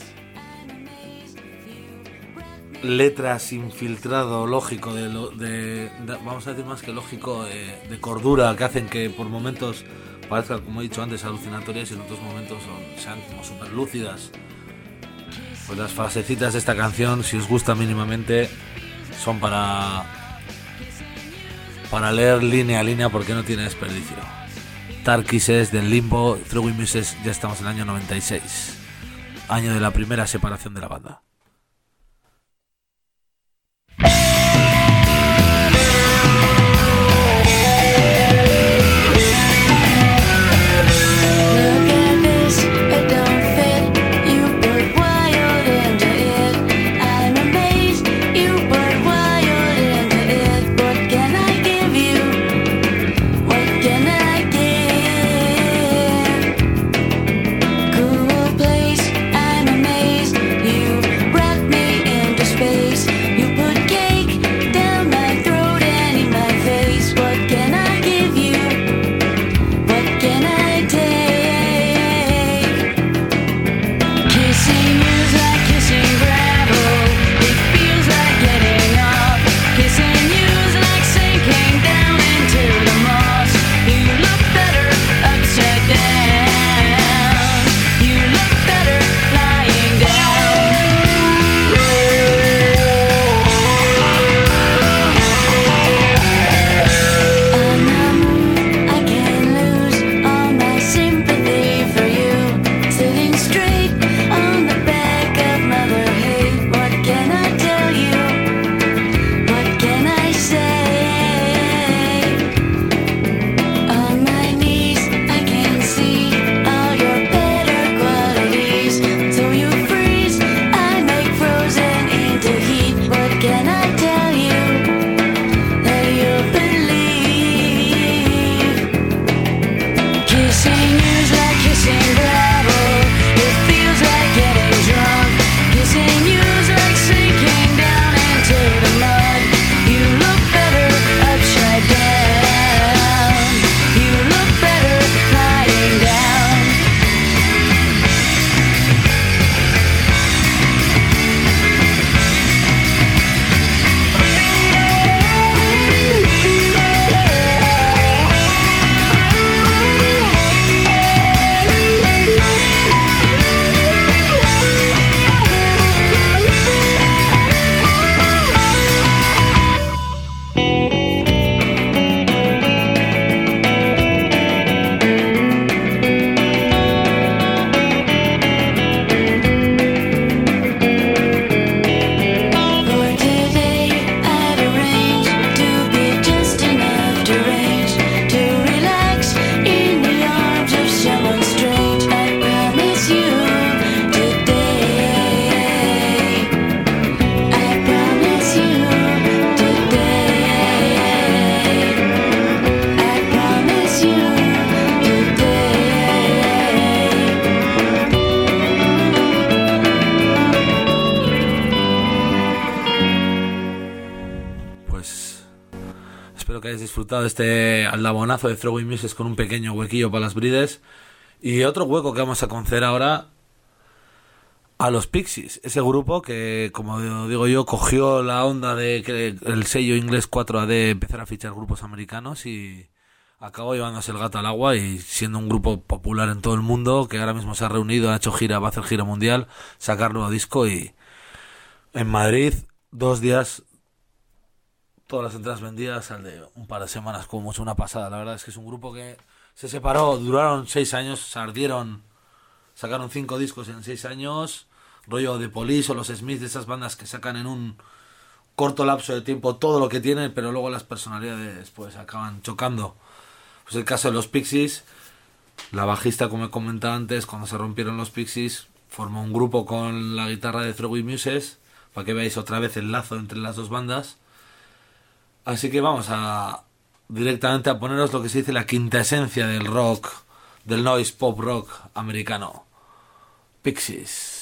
letra sin filtrado lógico de vamos a decir más que lógico, de cordura, que hacen que por momentos parezcan, como he dicho antes, alucinatorias y en otros momentos sean como súper lúcidas. Pues las frasecitas de esta canción, si os gusta mínimamente, son para leer línea a línea porque no tiene desperdicio. Dark Kisses del Limbo, Throwing Muses. Ya estamos en el año 96, año de la primera separación de la banda. Disfrutado de este aldabonazo de Throwing Muses con un pequeño huequillo para las brides. Y otro hueco que vamos a conceder ahora a los Pixies, ese grupo que, como digo yo, cogió la onda de que el sello inglés 4AD empezara a fichar grupos americanos y acabó llevándose el gato al agua y siendo un grupo popular en todo el mundo, que ahora mismo se ha reunido, ha hecho gira, va a hacer gira mundial, sacar nuevo disco. Y en Madrid 2 días todas las entradas vendidas, al de un par de semanas como mucho, una pasada. La verdad es que es un grupo que se separó, duraron 6 años, se ardieron, sacaron 5 discos en 6 años, rollo de Police o los Smiths, de esas bandas que sacan en un corto lapso de tiempo todo lo que tienen, pero luego las personalidades pues acaban chocando. Pues el caso de los Pixies, la bajista, como he comentado antes, cuando se rompieron los Pixies, formó un grupo con la guitarra de Throwing Muses, para que veáis otra vez el lazo entre las dos bandas. Así que vamos a directamente a poneros lo que se dice la quinta esencia del rock, del noise pop rock americano. Pixies.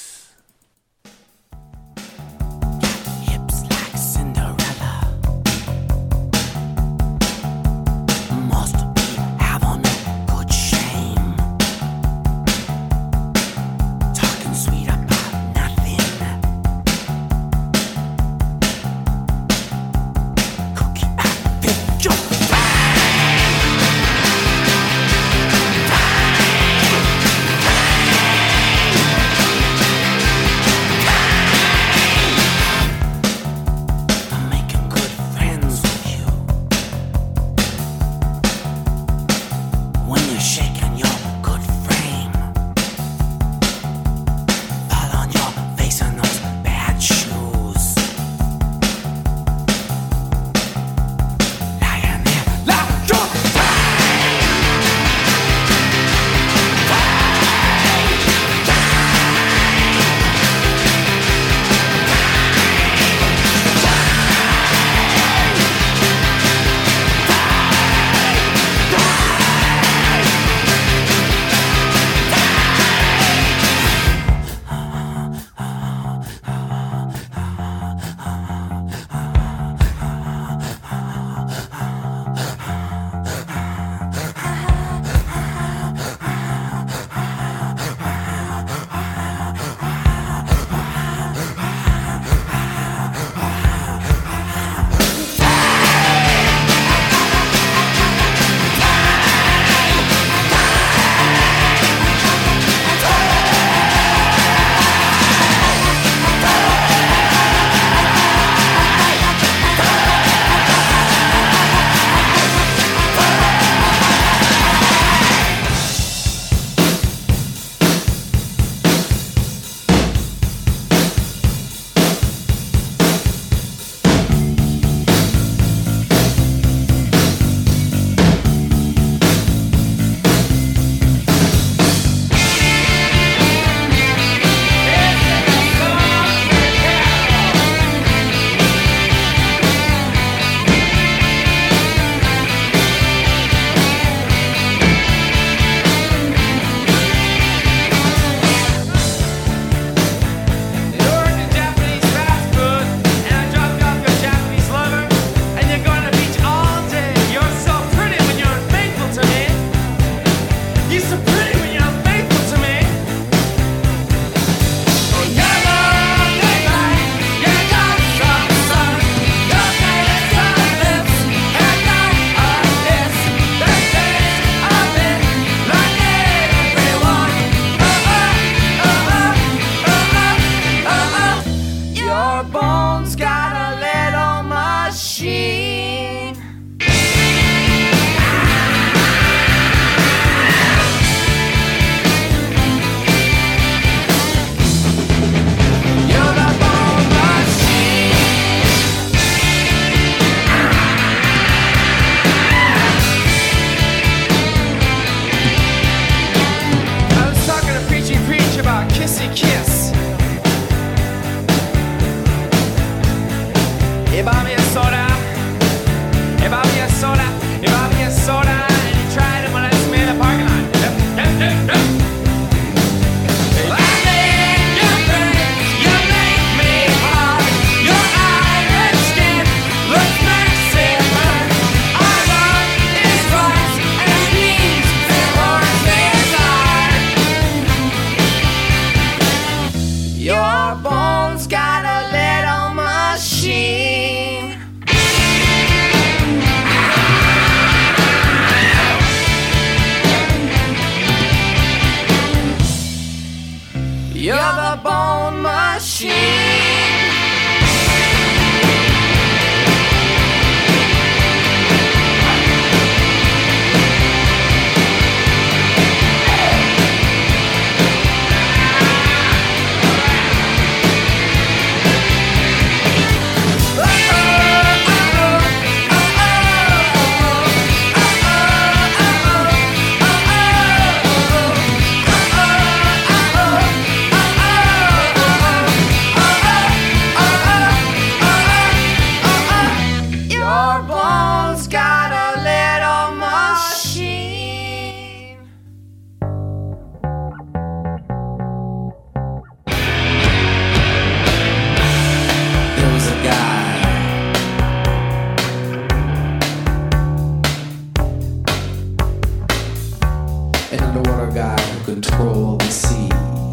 control the sea.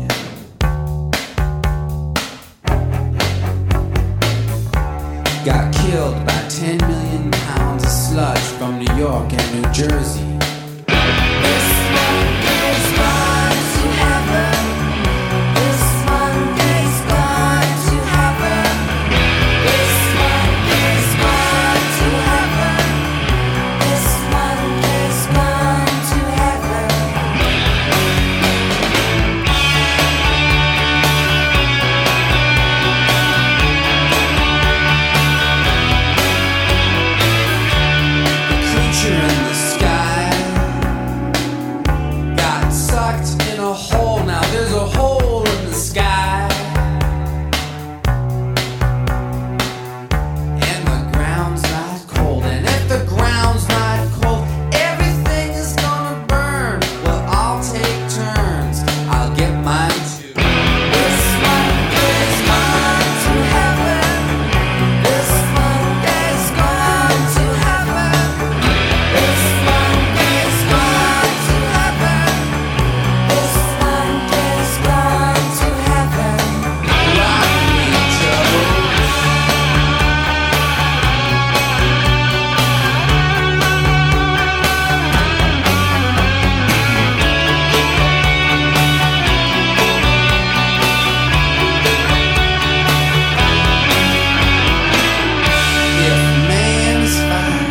Got killed by 10 million pounds of sludge from New York and New Jersey. This one is gone to heaven. This one is gone to heaven. This one is gone to heaven. This one is gone to heaven. Creature in the sky got sucked in a hole. Now there's a hole in the sky, and the ground's not cold. And if the ground's not cold, everything is gonna burn. Well, I'll take turns. I'll get mine too. This one is gone to heaven. This one is gone to heaven. This one is gone to heaven. This one is gone to heaven. Rock me, Joe. If man is fire,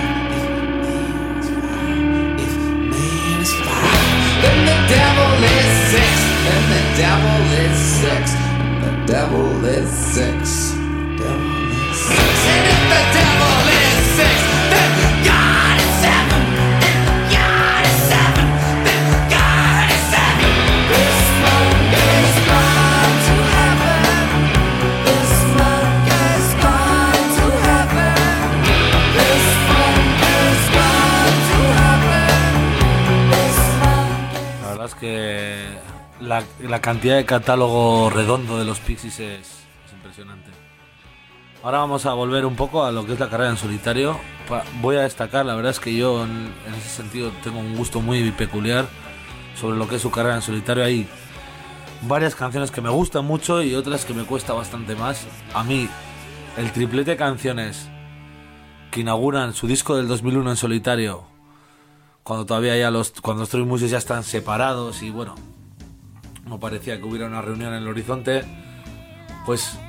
if man is fire, then the devil is six, then the devil is six, the devil is six, devil is six. And if the devil is six, then God is seven, and God is seven, then God is seven. This one is gone to heaven. This one is gone to heaven. This one is gone to heaven. This one. La verdad es que la cantidad de catálogo redondo de los Pixies es impresionante. Ahora vamos a volver un poco a lo que es la carrera en solitario. Voy a destacar, la verdad es que yo en ese sentido tengo un gusto muy peculiar sobre lo que es su carrera en solitario. Hay varias canciones que me gustan mucho y otras que me cuesta bastante más. A mí, el triplete de canciones que inauguran su disco del 2001 en solitario, cuando todavía cuando los Three Muses ya están separados y bueno, no parecía que hubiera una reunión en el horizonte, pues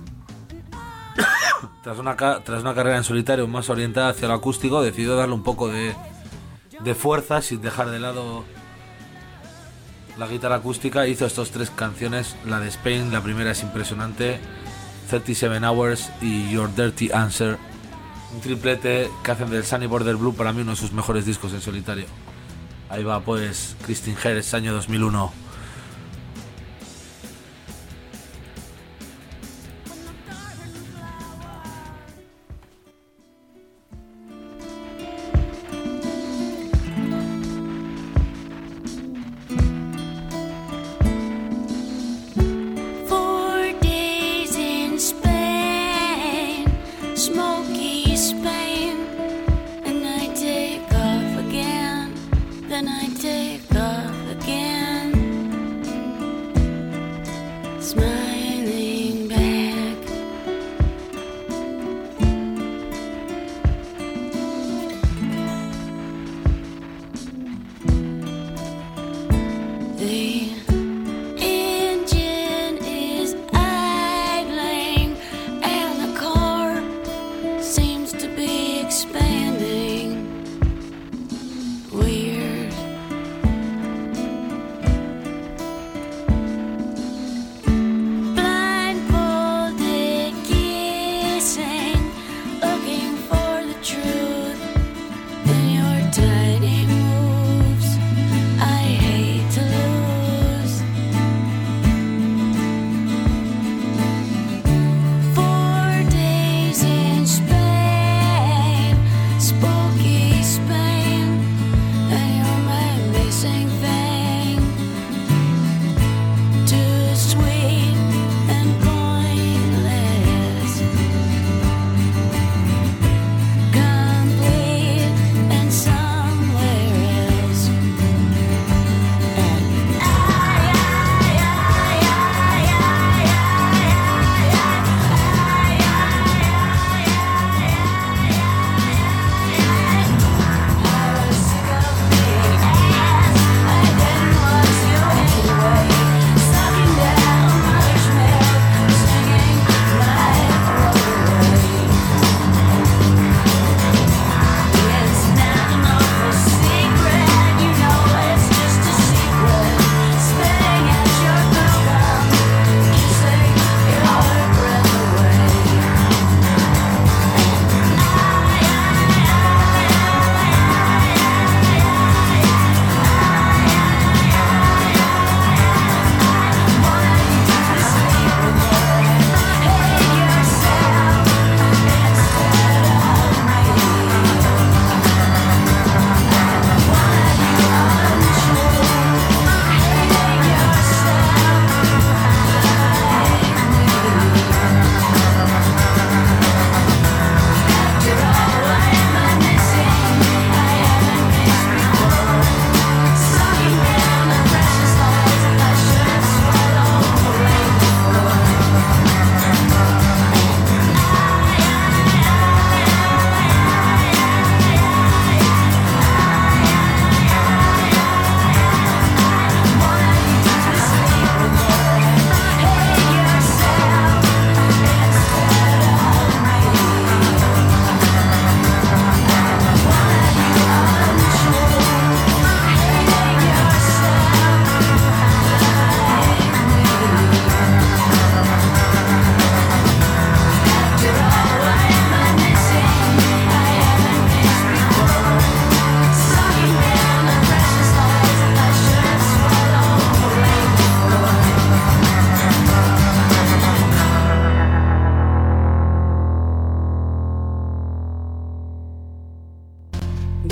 tras una carrera en solitario más orientada hacia lo acústico, decidió darle un poco de fuerza sin dejar de lado la guitarra acústica. Hizo estas tres canciones, la de Spain, la primera es impresionante, 37 Hours y Your Dirty Answer, un triplete que hacen del Sunny Border Blue para mí uno de sus mejores discos en solitario. Ahí va pues Christine Harris, año 2001. Smoky Spain, and I take off again, then I take off again, smiling back. The engine is idling and the car seems to be expanding. Weird. Blindfolded kissing, looking for the truth in your tiny moves. I hate to lose. 4 days in Spain, spooky Spain, and you're my missing thing. Too sweet and pointless, complete and somehow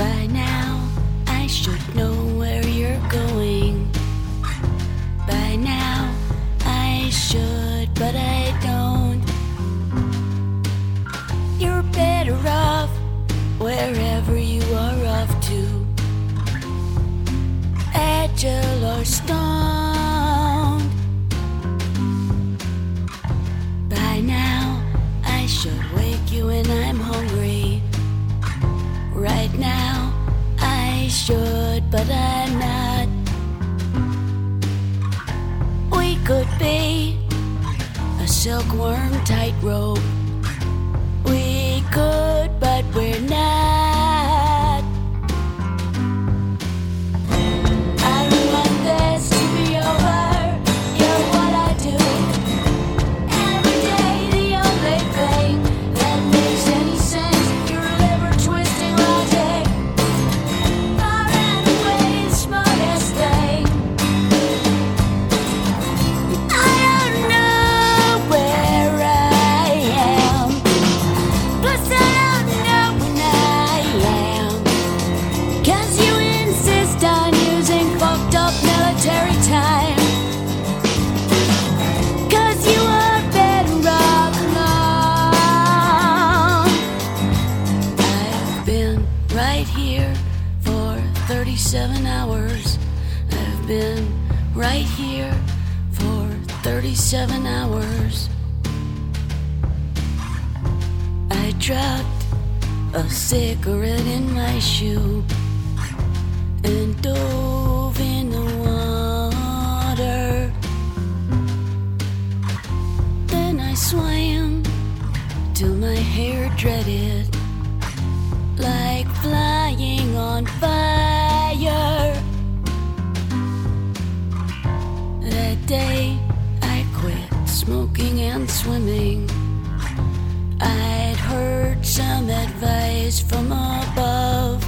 By now, I should know where you're going. By now, I should, but I don't. You're better off wherever you are off to, agile or stoned. By now, I should wake you when I'm hungry. Right now, I should, but I'm not. We could be a silkworm tightrope. We could, but we're not. I don't want this to be over. You're what I do. Every day the only thing that makes any sense. Your liver twisting logic. Far and away the smartest thing. I don't know where I am. Plus I don't know when I am. 'Cause you insist on using fucked up military time. 'Cause you are better off alone. I've been right here for 37 hours. I've been right here for 37 hours. I dropped a cigarette in my shoe and dove in the water. Then I swam till my hair dreaded, like flying on fire. That day I quit smoking and swimming. I'd heard some advice from above.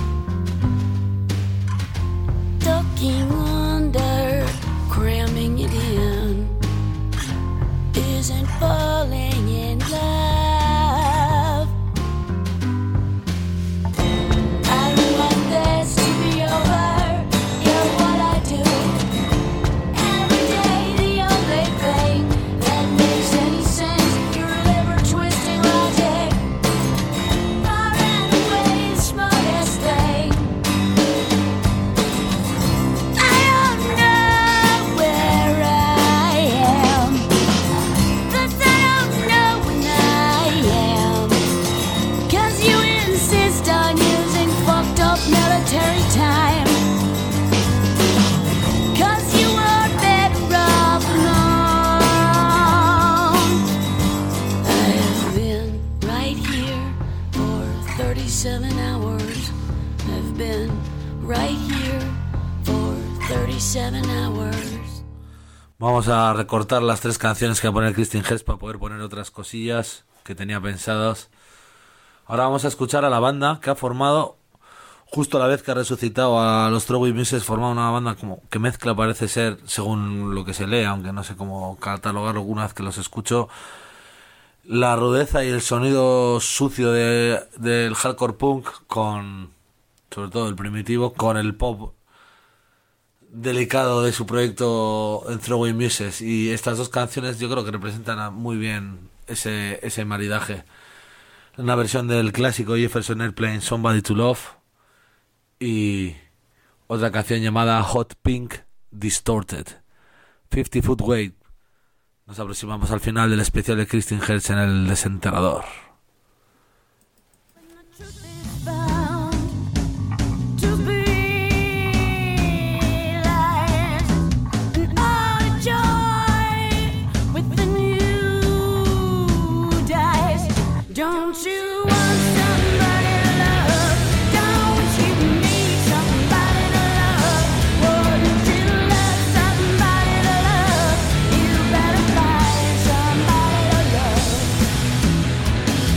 Ducking under, cramming it in, isn't falling in love. I don't want this to be over. You're what I do. Every day the only thing that makes any sense. Your liver twisting logic. Far and away the smartest thing. I don't know where I am. 'Cause I don't know when I am. 'Cause you insist on using fucked up military time. 'Cause you are better off alone. I've been right here for 37 hours. I've been right here for 37 hours. Vamos a recortar las 3 canciones que va a poner Christine Hertz para poder poner otras cosillas que tenía pensadas. Ahora vamos a escuchar a la banda que ha formado justo a la vez que ha resucitado a los Throwaway Muses. Formado una banda como que mezcla, parece ser, según lo que se lee, aunque no sé cómo catalogarlo alguna vez que los escucho, la rudeza y el sonido sucio del hardcore punk con, sobre todo el primitivo, con el pop delicado de su proyecto en Throwaway Muses. Y estas 2 canciones yo creo que representan muy bien ese maridaje. Una versión del clásico Jefferson Airplane, Somebody to Love, y otra canción llamada Hot Pink Distorted. 50 Foot Wait. Nos aproximamos al final del especial de Christine Hertz en el Desenterrador. Don't you want somebody to love? Don't you need somebody to love? Wouldn't you love somebody to love? You better find somebody to love.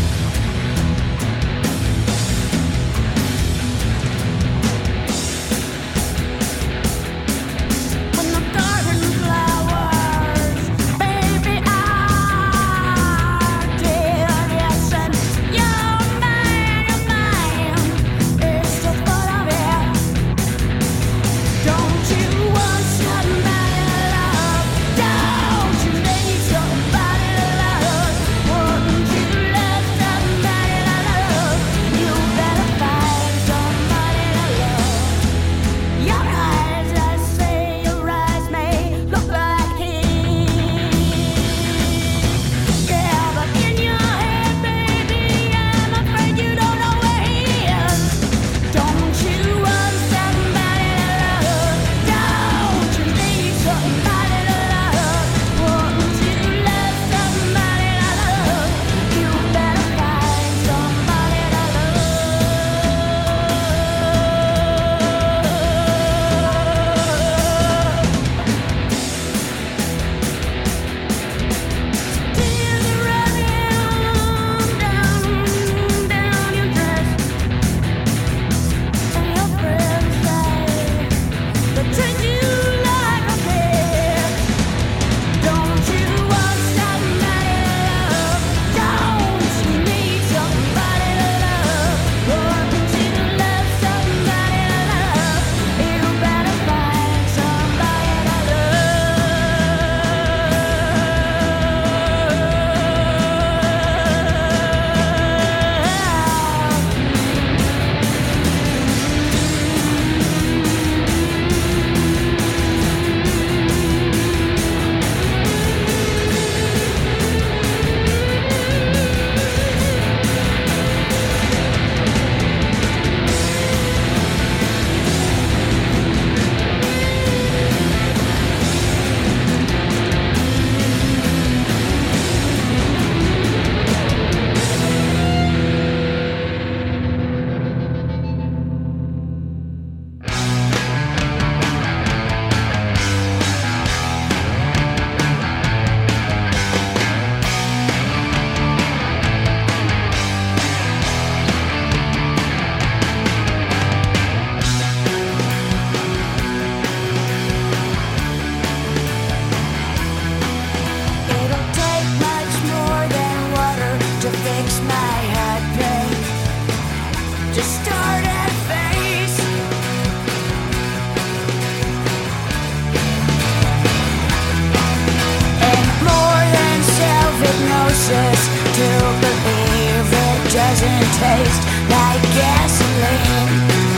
taste like gasoline.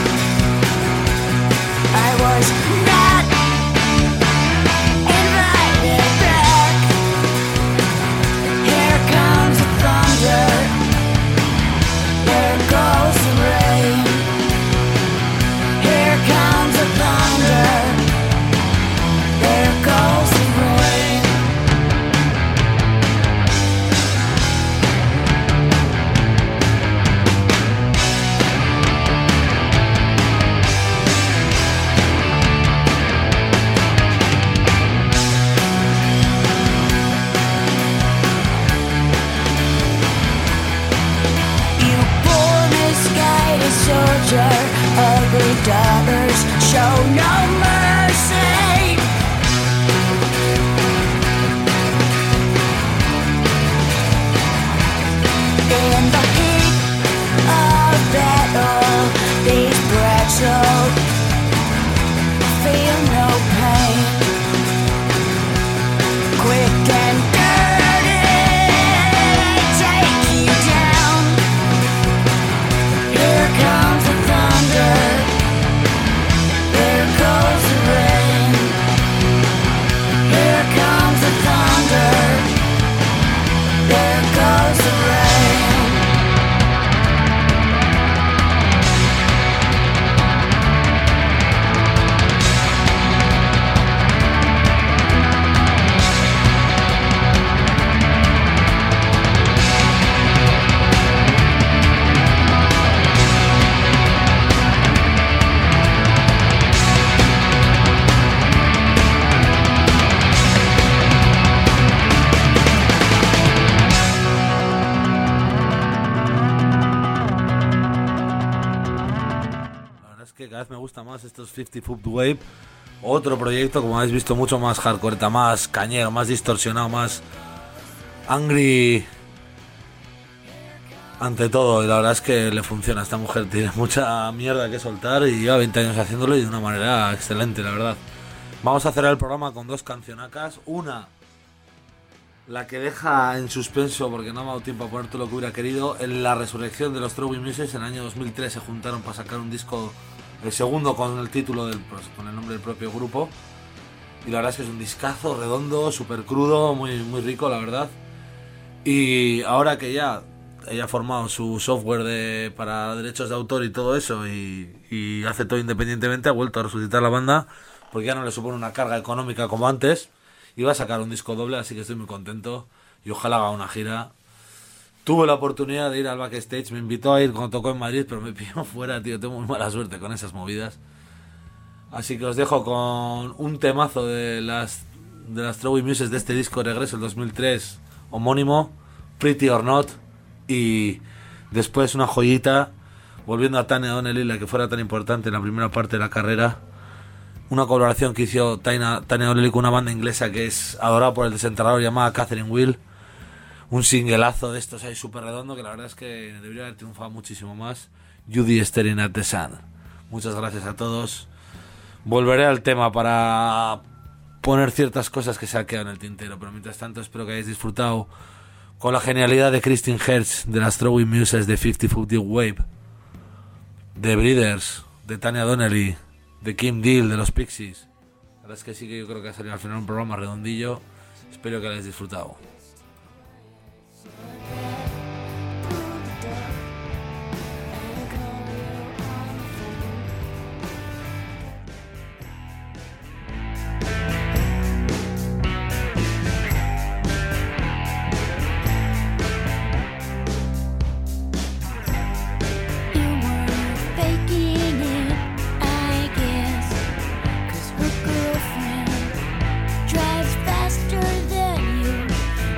I was not invited back. Here comes the thunder. There goes the rain. Here comes the thunder. There goes the rain. You poor misguided soldier, ugly daughters show no mercy. In the heat of battle, these brats all feel no pain. Quick and dirty, take you down. Here comes the thunder. There goes the rain. Here comes the thunder. There goes the rain. La verdad es que cada vez me gusta más estos 50 Foot Wave. Otro proyecto, como habéis visto, mucho más hardcore, más cañero, más distorsionado, más angry ante todo. Y la verdad es que le funciona. Esta mujer tiene mucha mierda que soltar y lleva 20 años haciéndolo y de una manera excelente, la verdad. Vamos a cerrar el programa con dos cancionacas. Una, la que deja en suspenso, porque no me ha dado tiempo a poner todo lo que hubiera querido. En la resurrección de los Throwing Muses, en el año 2003 se juntaron para sacar un disco, el segundo con el título con el nombre del propio grupo. Y la verdad es que es un discazo redondo, súper crudo, muy, muy rico, la verdad. Y ahora que ya ella ha formado su software para derechos de autor y todo eso, y hace todo independientemente, ha vuelto a resucitar la banda, porque ya no le supone una carga económica como antes. Y va a sacar un disco doble, así que estoy muy contento. Y ojalá haga una gira. Tuve la oportunidad de ir al backstage, me invitó a ir cuando tocó en Madrid, pero me pilló fuera, tío. Tengo muy mala suerte con esas movidas. Así que os dejo con un temazo de las Throwing Muses de este disco Regreso el 2003, homónimo, Pretty or Not. Y después una joyita, volviendo a Tanya Donnelly, la que fuera tan importante en la primera parte de la carrera. Una colaboración que hizo Tanya Donnelly con una banda inglesa que es adorada por el desenterrador, llamada Catherine Will. Un singleazo de estos ahí súper redondo, que la verdad es que debería haber triunfado muchísimo más. Judy Staring at the Sun. Muchas gracias a todos. Volveré al tema para poner ciertas cosas que se han quedado en el tintero, pero mientras tanto espero que hayáis disfrutado con la genialidad de Christine Hertz, de las Throwing Muses, de 50 Foot Wave, de Breeders, de Tanya Donnelly, de Kim Deal, de los Pixies. La verdad es que sí, que yo creo que ha salido al final un programa redondillo. Espero que lo hayáis disfrutado. Drives faster than you.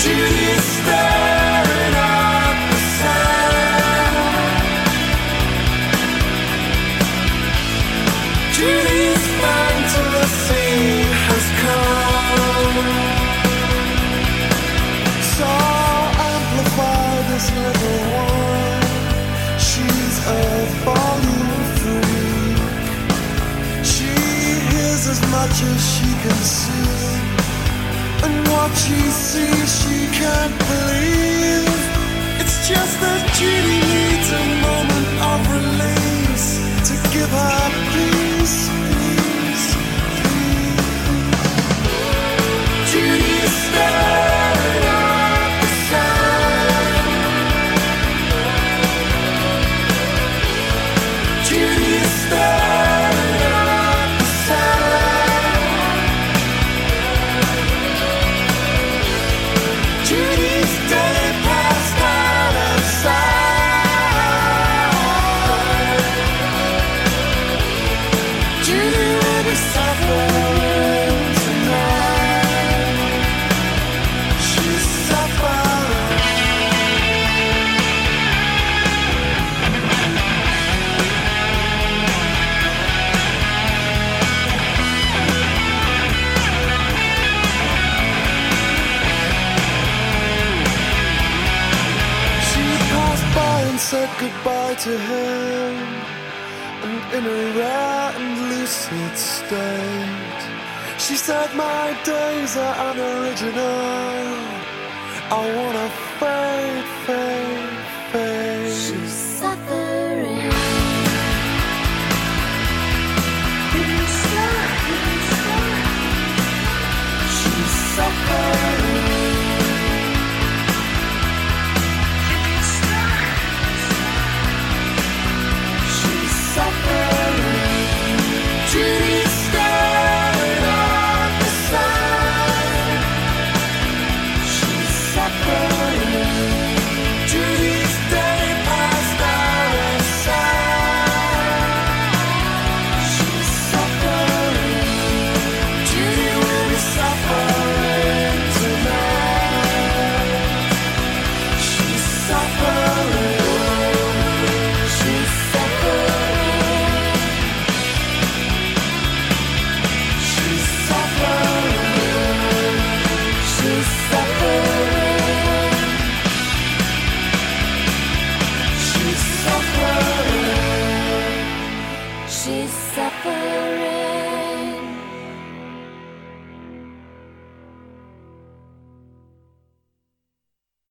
Judy's staring at the sun. Judy's fantasy has come. So amplify this little one. She's a volume freak. She hears as much as she can see, and what she sees she can't believe. It's just that Judy needs a moment of release to give her peace, peace, peace. Judy's staring at the sun. Judy's staring at the sun. Judy's day passed out of sight. Judy will be suffering tonight. She's suffering. She passed by and said goodbye to him, and in a rare and lucid state, she said, my days are unoriginal. I wanna fade, fade, fade. She's suffering. She's suffering. She's suffering. Judy's staring at the sun. She's suffering. Judy's day passed out of sight. She's suffering. Judy will be suffering tonight. She's suffering. She's suffering. She's suffering. She's suffering. She's suffering. She's suffering.